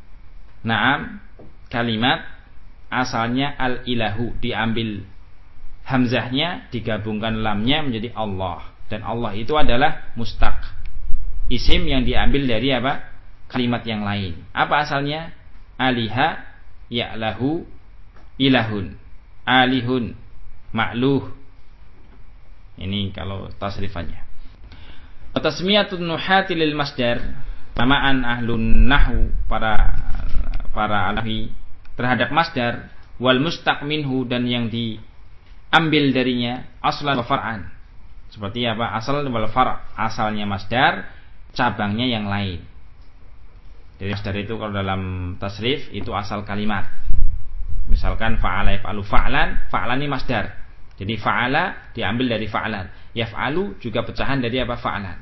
kalimat asalnya al-ilahu, diambil hamzahnya, digabungkan lamnya menjadi Allah. Dan Allah itu adalah mustaq, isim yang diambil dari apa? Kalimat yang lain. Apa asalnya? Aliha ya'lahu ilahun, alihun ma'luh. Ini kalau tasrifannya. Tasmiyatun nuhati lil masdar, namaan ahlun nahwu, para ahli terhadap masdar, wal mustaq minhu, dan yang diambil darinya, aslan wa far'an. Seperti apa? Asal wal far', asalnya masdar, cabangnya yang lain. Jadi masdar itu kalau dalam tasrif itu asal kalimat. Misalkan fa'ala yaf'alu fa'lan, fa'lan ini masdar. Jadi fa'ala diambil dari fa'lan. Yaf'alu juga pecahan dari apa? Fa'lan.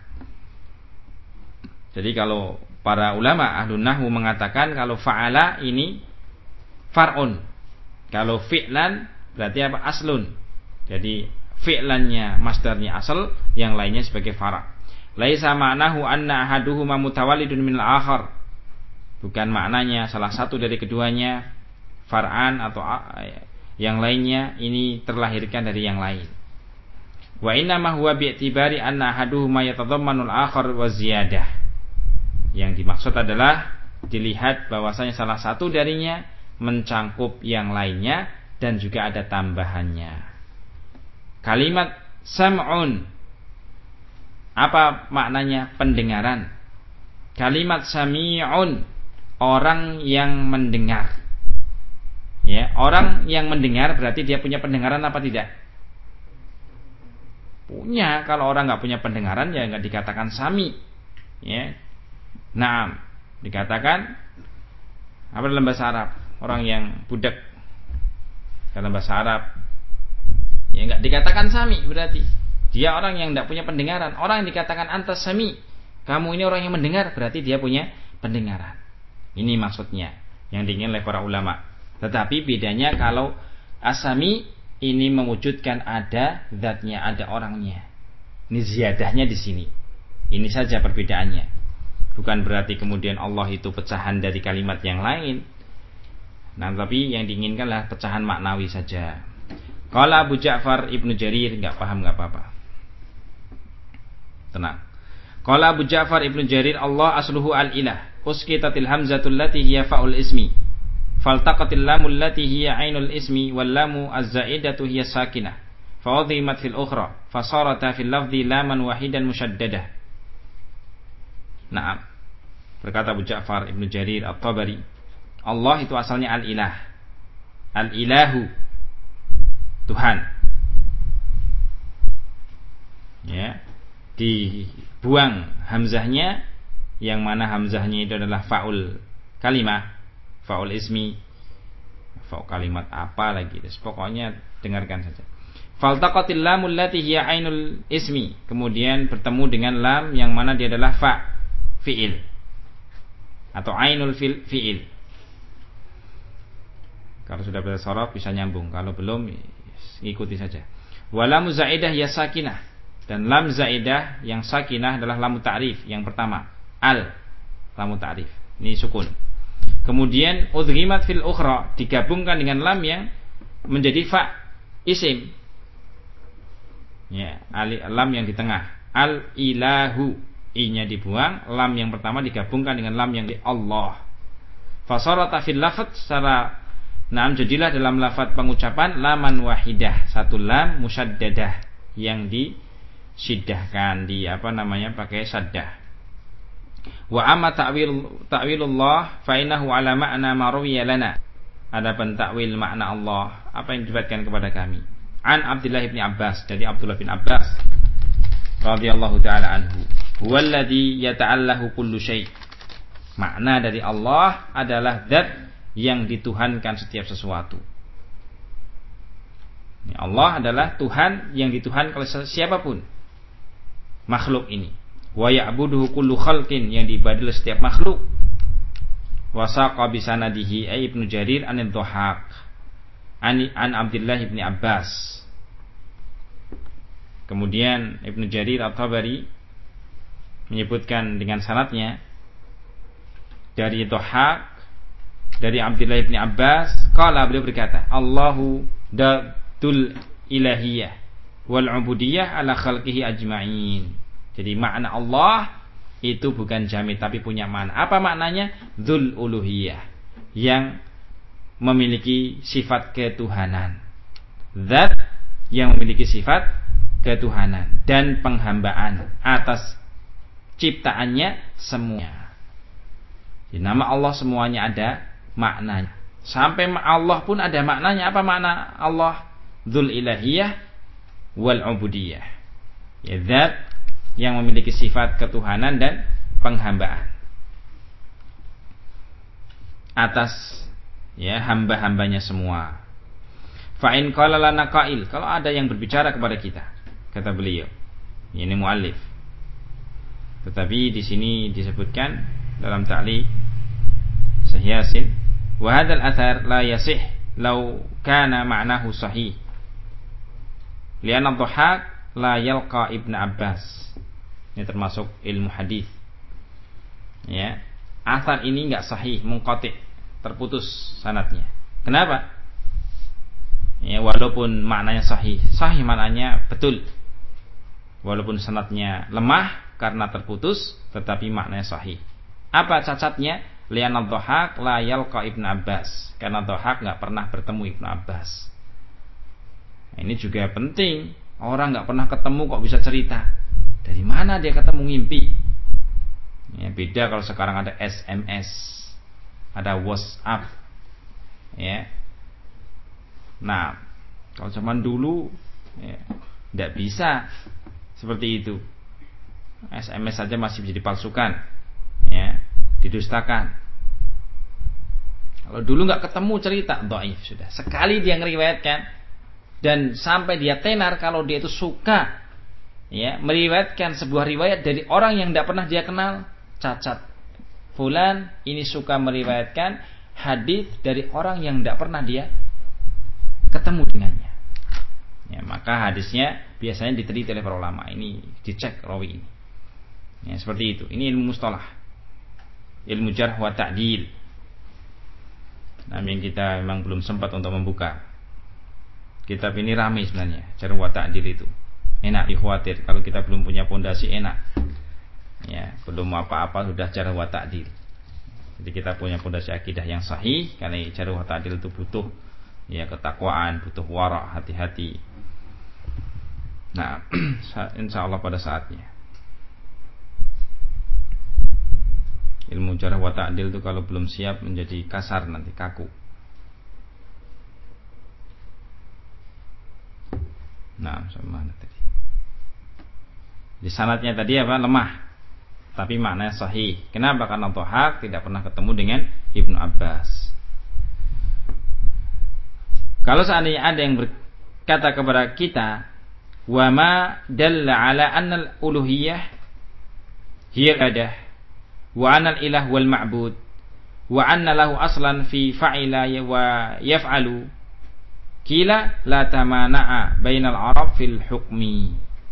Jadi kalau para ulama ahlun nahwu mengatakan kalau fa'ala ini far'un. Kalau fi'lan berarti apa? Aslun. Jadi fi'lannya, masdarnya asal, yang lainnya sebagai fara'. Laisa ma'nahu anna ahaduhuma mutawallidun minal akhar. Bukan maknanya salah satu dari keduanya far'an atau yang lainnya ini terlahirkan dari yang lain. Wa inna ma huwa bi'tibari anna ahaduhuma yatadhammanul akhar wa ziyadah. Yang dimaksud adalah dilihat bahwasanya salah satu darinya mencangkup yang lainnya dan juga ada tambahannya. Kalimat sam'un, apa maknanya? Pendengaran. Kalimat sami'un, orang yang mendengar. Ya, orang yang mendengar berarti dia punya pendengaran apa tidak? Punya. Kalau orang nggak punya pendengaran ya nggak dikatakan sami. Ya, dikatakan apa dalam bahasa Arab? Orang yang budak dalam bahasa Arab ya nggak dikatakan sami, berarti dia orang yang tidak punya pendengaran. Orang yang dikatakan antas sami, kamu ini orang yang mendengar, berarti dia punya pendengaran. Ini maksudnya yang diinginkan oleh para ulama. Tetapi bedanya kalau asami ini mewujudkan ada zatnya, ada orangnya. Ini ziyadahnya di sini. Ini saja perbedaannya. Bukan berarti kemudian Allah itu pecahan dari kalimat yang lain. Tapi yang diinginkanlah pecahan maknawi saja. Qala Abu Ja'far Ibnu Jarir, enggak paham enggak apa-apa. Tenang. Qala Abu Ja'far Ibnu Jarir Allah asluhu al-ilah uskitatil hamzatul lati hiya fa'ul ismi faltaqatil lamul lati hiya ainul ismi wal lamu az-za'idatu hiya sakinah fa'udhimat fil ukhra fasarata fil lafzi laman wahidan musyaddadah. Naam. Berkata Abu Ja'far Ibnu Jarir At-Tabari, Allah itu asalnya al-ilah. Al-ilahu, Tuhan. Ya, dibuang hamzahnya, yang mana hamzahnya itu adalah fa'ul kalimah, fa'ul ismi, fa'ul kalimat apa lagi. Pokoknya dengarkan saja. Faltaqatil lamul lati hiya ainul ismi, kemudian bertemu dengan lam yang mana dia adalah fa, fi'il, atau ainul fi'il. Kalau sudah belajar sorof bisa nyambung, kalau belum ikuti saja. Walamu zaidah ya sakinah, dan lam zaidah yang sakinah adalah lamu ta'rif yang pertama, al, lamu ta'rif, ini sukun. Kemudian udghimat fil ukhra, digabungkan dengan lam yang menjadi fa, isim. Ya, lam yang di tengah, al ilahu, i-nya dibuang, lam yang pertama digabungkan dengan lam yang di Allah. Fasarata fil lafadz, secara jadilah dalam lafadz pengucapan laman wahidah, satu lam musyaddadah yang disiddahkan, pakai saddah. Wa amma ta'wilullah fa innahu ala ma'na ma rawiya lana. Adapun takwil makna Allah, apa yang diriwayatkan kepada kami. An Abdullah bin Abbas, dari Abdullah bin Abbas radhiyallahu taala anhu, huwallazi yata'allahu kullu syai'. Makna dari Allah adalah zat yang dituhankan setiap sesuatu. Allah adalah Tuhan yang dituhankan oleh siapapun makhluk ini. Wa ya'buduhu kullu khalqin, yang diibadahi oleh setiap makhluk. Wa saqa bi sanadihi Ibnu Jarir an-Dhahhak an Abdullah bin Abbas. Kemudian Ibnu Jarir At-Tabari menyebutkan dengan sanadnya dari Dhahhak, dari Abdullah bin Abbas, qala, beliau berkata, Allahu datul ilahiyah wal ubudiyah ala khalqihi ajma'in. Jadi makna Allah itu bukan jamid tapi punya makna. Apa maknanya? Dzul uluhiyah, yang memiliki sifat ketuhanan. Zat yang memiliki sifat ketuhanan dan penghambaan atas ciptaannya semua. Di nama Allah semuanya ada maknanya. Sampai Allah pun ada maknanya. Apa makna Allah? Dzul ilahiyah wal ubudiyah. Ya, zat yang memiliki sifat ketuhanan dan penghambaan atas hamba-hambanya semua. Fa in qala lana qail, kalau ada yang berbicara kepada kita, kata beliau, ini muallif. Tetapi di sini disebutkan dalam ta'liq Sahih Yasin, wa hadzal athar la yasih law kana ma'nahu sahih. Li'anna Dhahhak la yalqa Ibnu Abbas. Ini termasuk ilmu hadis. Ya, athar ini enggak sahih, munqati', terputus sanadnya. Kenapa? Ya, walaupun maknanya sahih, sahih maknanya betul. Walaupun sanadnya lemah karena terputus, tetapi maknanya sahih. Apa cacatnya? Li'anna Dhahhak la yalqa Ibnu Abbas. Karena Dhahhak enggak pernah bertemu Ibnu Abbas. Nah, ini juga penting. Orang enggak pernah ketemu kok bisa cerita. Dari mana dia ketemu ngimpi? Ya, beda kalau sekarang ada SMS, ada WhatsApp. Ya. Nah, kalau zaman dulu tidak bisa seperti itu. SMS saja masih bisa dipalsukan, ya, didustakan. Kalau dulu nggak ketemu cerita, dhaif sudah. Sekali dia ngeriwayatkan dan sampai dia tenar kalau dia itu suka, ya, meriwayatkan sebuah riwayat dari orang yang tidak pernah dia kenal, cacat. Fulan ini suka meriwayatkan hadis dari orang yang tidak pernah dia ketemu dengannya. Ya, maka hadisnya biasanya diteliti oleh para ulama. Ini dicek rawi ini. Ya, seperti itu. Ini ilmu mustalah, ilmu jarh wa ta'dil. Namun kita memang belum sempat untuk membuka. Kitab ini ramai sebenarnya, jarh wa ta'dil itu. Enak dikhawatir kalau kita belum punya pondasi, enak. Ya, belum apa-apa sudah jarh wa ta'dil. Jadi kita punya pondasi akidah yang sahih, karena jarh wa ta'dil itu butuh ya ketakwaan, butuh wara', hati-hati. Nah, insyaallah pada saatnya. Ilmu jarh wa ta'dil itu kalau belum siap menjadi kasar, nanti kaku. Nah, sama tadi. Di sanadnya tadi apa? Lemah. Tapi maknanya sahih. Kenapa? Karena Dhahak tidak pernah ketemu dengan Ibnu Abbas. Kalau seandainya ada yang berkata kepada kita, wa ma dalla ala anna al-uluhiyah hiya al-ibadah wa anna al-ilah wal ma'bud wa anna lahu aslan fi fa'ila wa yaf'alu kila la tamana'a bainal arab fil hukmi.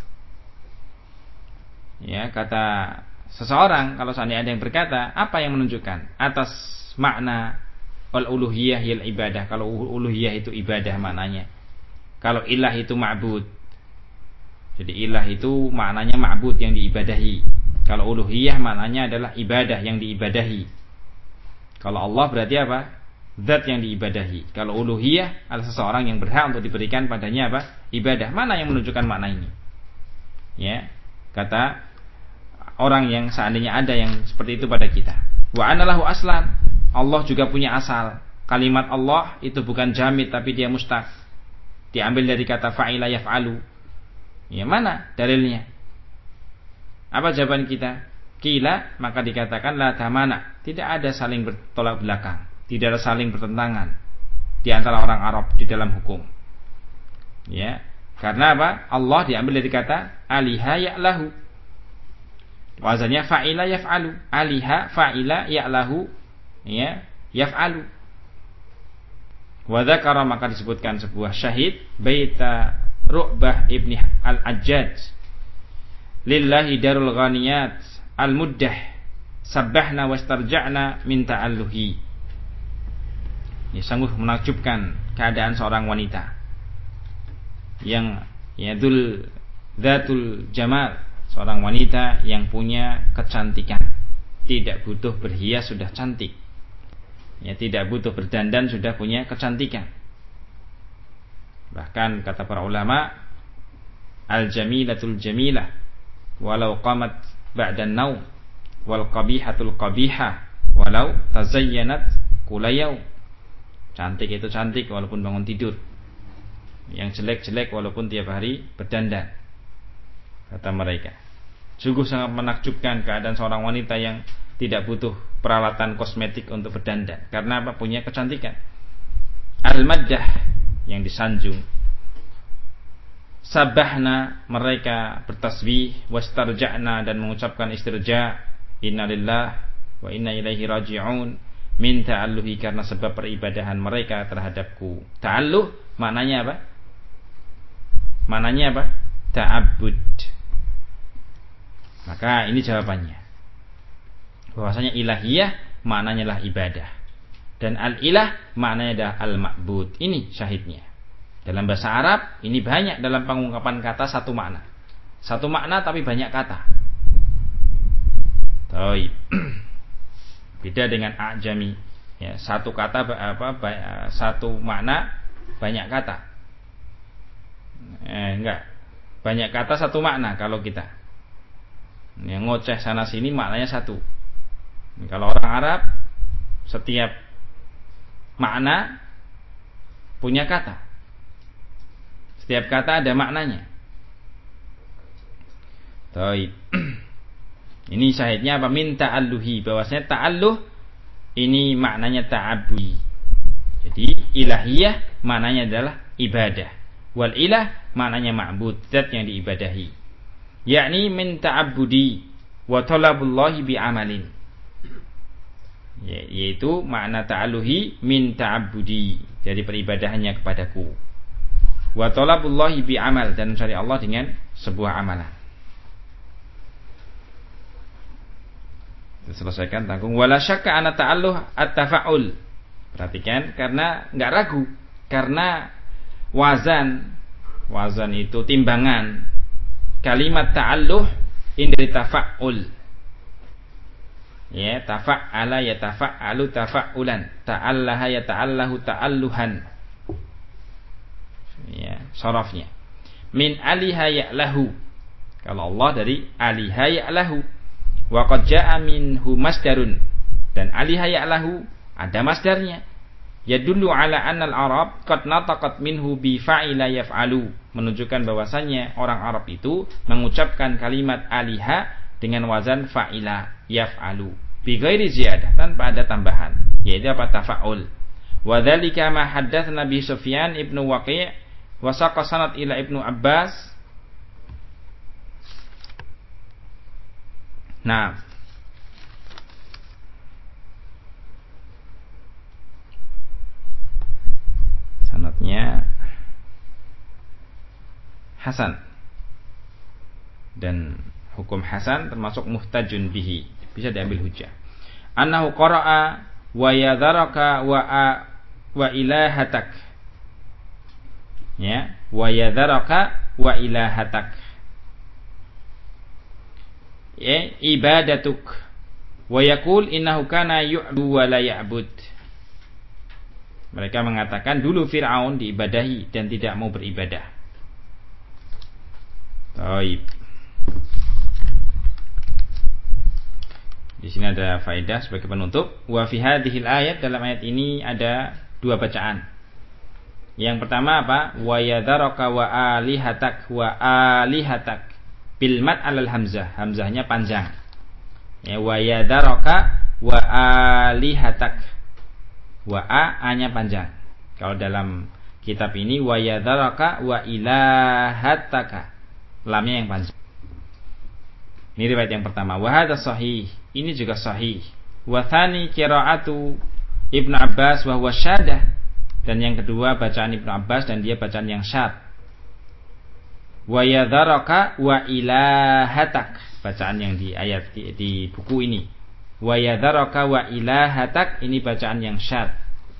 Ya, kata seseorang, kalau seandainya ada yang berkata, apa yang menunjukkan atas makna al-uluhiyah yal ibadah? Kalau uluhiyah itu ibadah maknanya. Kalau ilah itu ma'bud. Jadi ilah itu maknanya ma'bud yang diibadahi. Kalau uluhiyah maknanya adalah ibadah yang diibadahi. Kalau Allah berarti apa? Zat yang diibadahi. Kalau uluhiyah adalah seseorang yang berhak untuk diberikan padanya apa? Ibadah. Mana yang menunjukkan makna ini? Ya, kata orang yang seandainya ada yang seperti itu pada kita. Wa anallahu aslan. Allah juga punya asal. Kalimat Allah itu bukan jamid tapi dia mustaq. Diambil dari kata fa'ila yaf'alu. Ya, mana dalilnya? Apa jawaban kita? Qila, maka dikatakan la tamana. Tidak ada saling bertolak belakang, tidak ada saling bertentangan di antara orang Arab di dalam hukum. Ya, karena apa? Allah diambil dari kata aliha ya'lahu. Wazannya fa'ila yaf'alu. Aliha fa'ila ya'lahu, ya, yaf'alu. Wa dzakara, maka disebutkan sebuah syahid baita Ru'bah ibni al-Ajjaj lillahi darul ghaniyat al-muddah sabbahna wastarja'na min ta'alluhi. Ini sungguh menakjubkan keadaan seorang wanita yang yadul dzatul jamal, seorang wanita yang punya kecantikan, tidak butuh berhias sudah cantik, ya, tidak butuh berdandan sudah punya kecantikan. Bahkan kata para ulama, al-jamilatul jamilah walau qamat ba'dan naum wal qabihatul qabihah walau tazayyanat kulayau. Cantik itu cantik walaupun bangun tidur, yang jelek-jelek walaupun tiap hari berdandan, kata mereka. Sungguh sangat menakjubkan keadaan seorang wanita yang tidak butuh peralatan kosmetik untuk berdandan. Karena apa? Punya kecantikan. Al-maddah, yang disanjung. Sabahna, mereka bertasbih. Wastarja'na, dan mengucapkan istirja'. Inna lillah wa inna ilaihi raji'un. Min ta'alluhi, karena sebab peribadahan mereka terhadapku. Ta'alluh maknanya apa? Maknanya apa? Ta'abbud. Maka ini jawabannya, bahwasanya ilahiyah maknanya adalah ibadah, dan al-ilah maknanya adalah al-ma'bud. Ini syahidnya. Dalam bahasa Arab ini banyak dalam pengungkapan kata satu makna. Satu makna tapi banyak kata. Baik. Beda dengan ajami. Ya, satu kata satu makna banyak kata. Enggak. Banyak kata satu makna kalau kita. Yang ngoceh sana sini maknanya satu. Kalau orang Arab setiap makna punya kata. Setiap kata ada maknanya. Baik. Ini syahidnya apa? Min ta'alluhi, bahwasanya ta'alluh ini maknanya ta'abbudi. Jadi ilahiyah maknanya adalah ibadah. Wal ilah maknanya ma'bud, zat yang diibadahi. Yakni min ta'abbudi wa talabullahi bi amalin. Yaitu makna ta'alluhi min ta'abbudi, dari peribadahannya kepadaku. Wa talabullahi bi amal, dan mencari Allah dengan sebuah amalan. Kita selesaikan tanggung. Wala syakka anna ta'alluh at-tafa'ul. Perhatikan, karena enggak ragu, karena wazan itu timbangan. Kalimat ta'alluh ini dari tafa'ul. Ya, tafa'ala yatafa'alu tafa'ulan, ta'allaha yata'allahu ta'alluhan. Ya, sharafnya. Min aliha ya'lahu. Kalau Allah dari aliha ya'lahu. Wa qad ja'a minhu masdarun. Dan aliha ya'lahu ada masdarnya. Yadullu ala anna al-Arab qad nataqat minhu bi fa'ila yaf'alu, menunjukkan bahwasannya orang Arab itu mengucapkan kalimat aliha dengan wazan fa'ila yaf'alu bi ghairi ziyadah, tanpa ada tambahan, yaitu apa? Tafa'ul. Wa dzalika ma haddatsana bi Sufyan ibnu Waqi' wa saqa sanad ila Ibnu Abbas. Nah, sanadnya hasan, dan hukum hasan termasuk muhtajun bihi, bisa diambil hujjah. Annahu qara'a wa yadharaka wa ilahatak. Ya, wa yadharaka wa ilahatak. Ya, ibadatuk. Wa yaqul innahu kana yu'du wa la ya'bud. Mereka mengatakan dulu Fir'aun diibadahi dan tidak mau beribadah. Baik. Di sini ada faedah sebagai penutup. Wa fi hadhil ayat, dalam ayat ini ada dua bacaan. Yang pertama apa? Wa yadharaka wa alihatak wa alihatak bil mad alal hamzah. Hamzahnya panjang. Ya, wa yadharaka wa alihatak. Wa a-nya panjang. Kalau dalam kitab ini wa yadharaka wa ilahataka, lamnya yang panjang. Ini riwayat yang pertama. Wa hadza sahih, ini juga sahih. Wa tsani qira'atu Ibnu Abbas wa huwa syadah, dan yang kedua bacaan Ibnu Abbas dan dia bacaan yang syad. Wa yadharaka wa ilahatak, bacaan yang di ayat di buku ini. Wa yadharaka wa ilahatak, ini bacaan yang syad.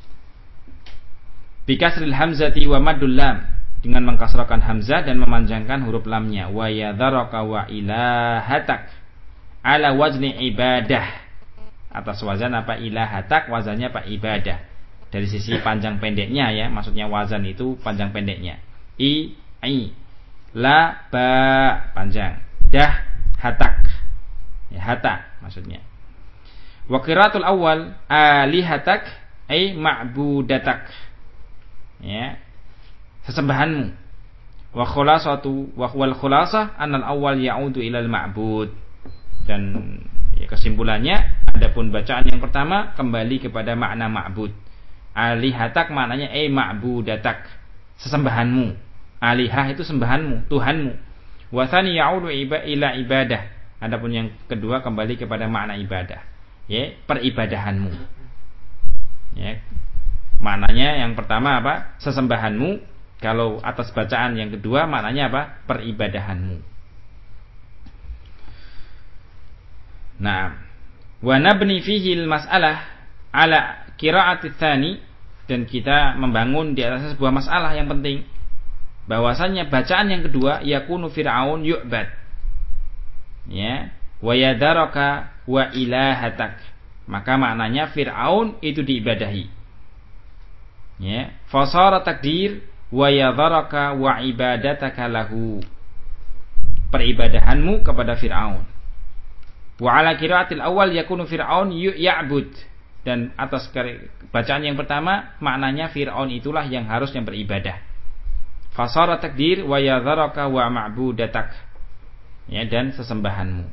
Bi kasril hamzati wa maddul lam, dengan mengkasrahkan hamzah dan memanjangkan huruf lamnya. Wa yadharaka wa ilahatak ala wazni ibadah, atas wazan apa? Ilahatak, wazannya apa? Ibadah. Dari sisi panjang pendeknya ya, maksudnya wazan itu panjang pendeknya. I la ba panjang, dah hatak, ya, hata maksudnya. Wa qiraatul awal alihatak ay ma'budatak, ya, sesembahanmu. Wa khulasatu wa wal khulasah anal awal ya'udu ilal ma'bud, dan ya, kesimpulannya adapun bacaan yang pertama kembali kepada makna ma'bud. Alihatak maknanya ma'budatak, sesembahanmu. Alihah itu sembahanmu, Tuhanmu. Wa tsani ya'udu ila ibadah, adapun yang kedua kembali kepada makna ibadah, ya, peribadahanmu. Ya, maknanya yang pertama apa? Sesembahanmu. Kalau atas bacaan yang kedua maknanya apa? Peribadahanmu. Nah, wa nabni fihi al-mas'alah ala qira'ati tsani, dan kita membangun di atas sebuah masalah yang penting, bahwasanya bacaan yang kedua yakunu fir'aun yu'bad, ya, wa yadaraka wa ilahatak, maka maknanya Fir'aun itu diibadahi, ya. Fasara takdir wa yadharaka wa ibadataka lahu, peribadahanmu kepada Fir'aun. Wa ala qiraatil awal yakunu Fir'aun ya'bud, dan atas bacaan yang pertama maknanya Fir'aun itulah yang harusnya beribadah. Fasara takdir wa yadharaka wa ma'budatak, ya, dan sesembahanmu.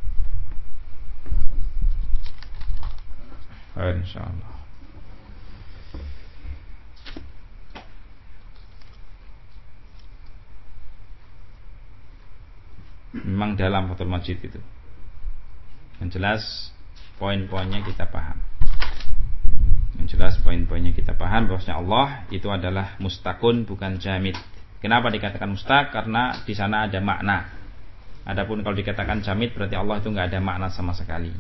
Insyaallah. Memang dalam Fathul Majid itu. Yang jelas poin-poinnya kita paham. Bahwasanya Allah itu adalah mustaqun, bukan jamid. Kenapa dikatakan mustaq? Karena di sana ada makna. Adapun kalau dikatakan jamid berarti Allah itu enggak ada makna sama sekali.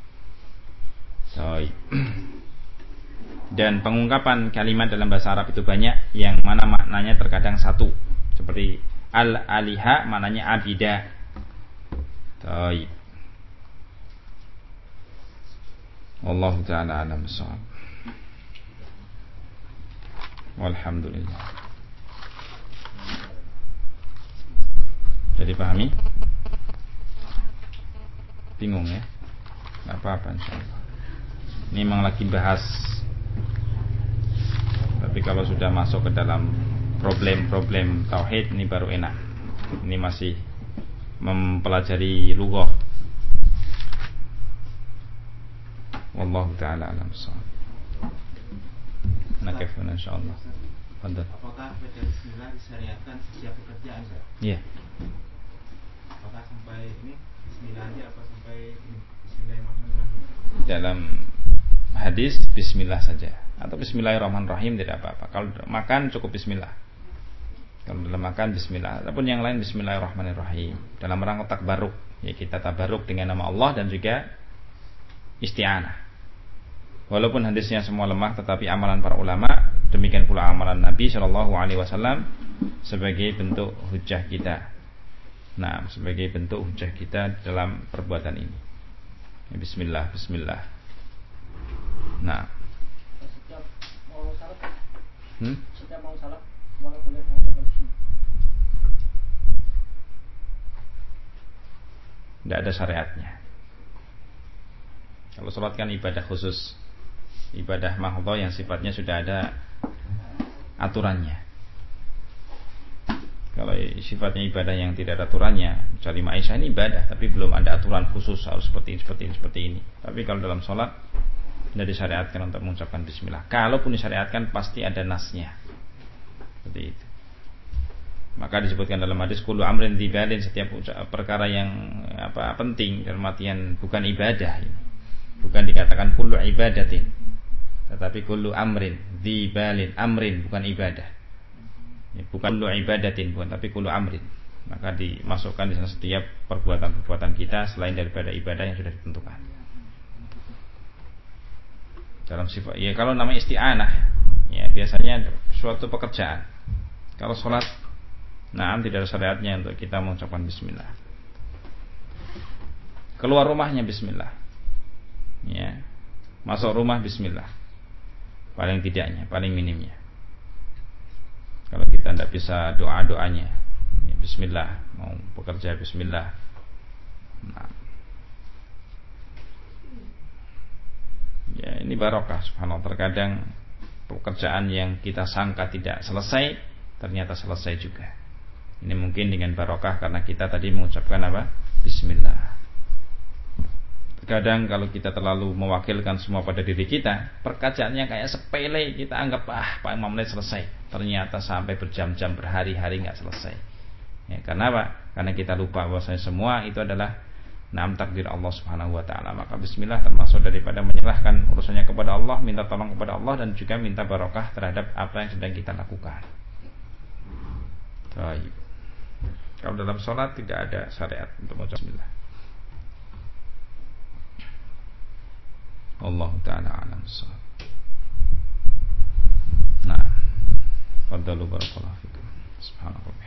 Dan pengungkapan kalimat dalam bahasa Arab itu banyak, yang mana maknanya terkadang satu. Seperti al-aliha maknanya abida. Wallahu ta'ala a'lam bissawab. Walhamdulillah. Jadi pahami? Bingung ya? Gak apa-apa insyaallah. Ini memang lagi bahas. Tapi kalau sudah masuk ke dalam problem-problem tauhid ini baru enak. Ini masih mempelajari lughah. Wallahu ta'ala a'lam bissawab. Nakifun insyaallah. Fadhil. Apakah baca bismillah disyariatkan setiap pekerjaan, Pak? Iya. Apakah sampai ini bismillah aja apa sampai ini bismillahirrahmanirrahim? Dalam hadis bismillah saja atau bismillahirrahmanirrahim tidak apa-apa. Kalau makan cukup bismillah. Kalau dalam makan bismillah, ataupun yang lain bismillahirrahmanirrahim. Dalam rangka tabarruk, ya kita tabarruk dengan nama Allah dan juga isti'anah. Walaupun hadisnya semua lemah, tetapi amalan para ulama, demikian pula amalan Nabi SAW sebagai bentuk hujjah kita. Nah, sebagai bentuk hujjah kita dalam perbuatan ini. Ya, bismillah, bismillah. Nah, setiap mau salat, setiap mau salat, boleh tidak ada syariatnya. Kalau sholat kan ibadah khusus, ibadah mahdhah yang sifatnya sudah ada aturannya. Kalau sifatnya ibadah yang tidak ada aturannya, misalnya Aisyah ini ibadah, tapi belum ada aturan khusus harus seperti ini. Tapi kalau dalam sholat tidak disyariatkan untuk mengucapkan bismillah. Kalaupun disyariatkan pasti ada nasnya. Seperti itu. Maka disebutkan dalam hadis kullu amrin dzibalin, setiap perkara yang penting dalam artian bukan ibadah ini. Bukan dikatakan kullu ibadatin, tetapi kullu amrin dzibalin, amrin bukan ibadah. Ya, bukan kullu ibadatin, bukan, tapi kullu amrin. Maka dimasukkan di sana setiap perbuatan-perbuatan kita selain daripada ibadah yang sudah ditentukan. Dalam sifat ya, kalau namanya isti'anah ya biasanya suatu pekerjaan. Kalau sholat, nah tidak ada syariatnya untuk kita mengucapkan bismillah. Keluar rumahnya bismillah, ya, masuk rumah bismillah. Paling tidaknya, paling minimnya. Kalau kita tidak bisa doa-doanya, ya, bismillah. Mau bekerja bismillah. Nah, ya ini barokah subhanallah. Terkadang pekerjaan yang kita sangka tidak selesai ternyata selesai juga. Ini mungkin dengan barokah karena kita tadi mengucapkan apa? Bismillah. Terkadang kalau kita terlalu mewakilkan semua pada diri kita, pekerjaannya kayak sepele, kita anggap 5 menit selesai. Ternyata sampai berjam-jam, berhari-hari nggak selesai. Ya, karena apa? Karena kita lupa bahwasanya semua itu adalah takdir Allah Subhanahu wa taala. Maka bismillah termasuk daripada menyerahkan urusannya kepada Allah, minta tolong kepada Allah dan juga minta barokah terhadap apa yang sedang kita lakukan. Baik. Kalau dalam sholat tidak ada syariat untuk mengucap bismillah. Allah ta'ala alam bissawab. Nah, fadhalu barakallahu fikum. Subhanallah.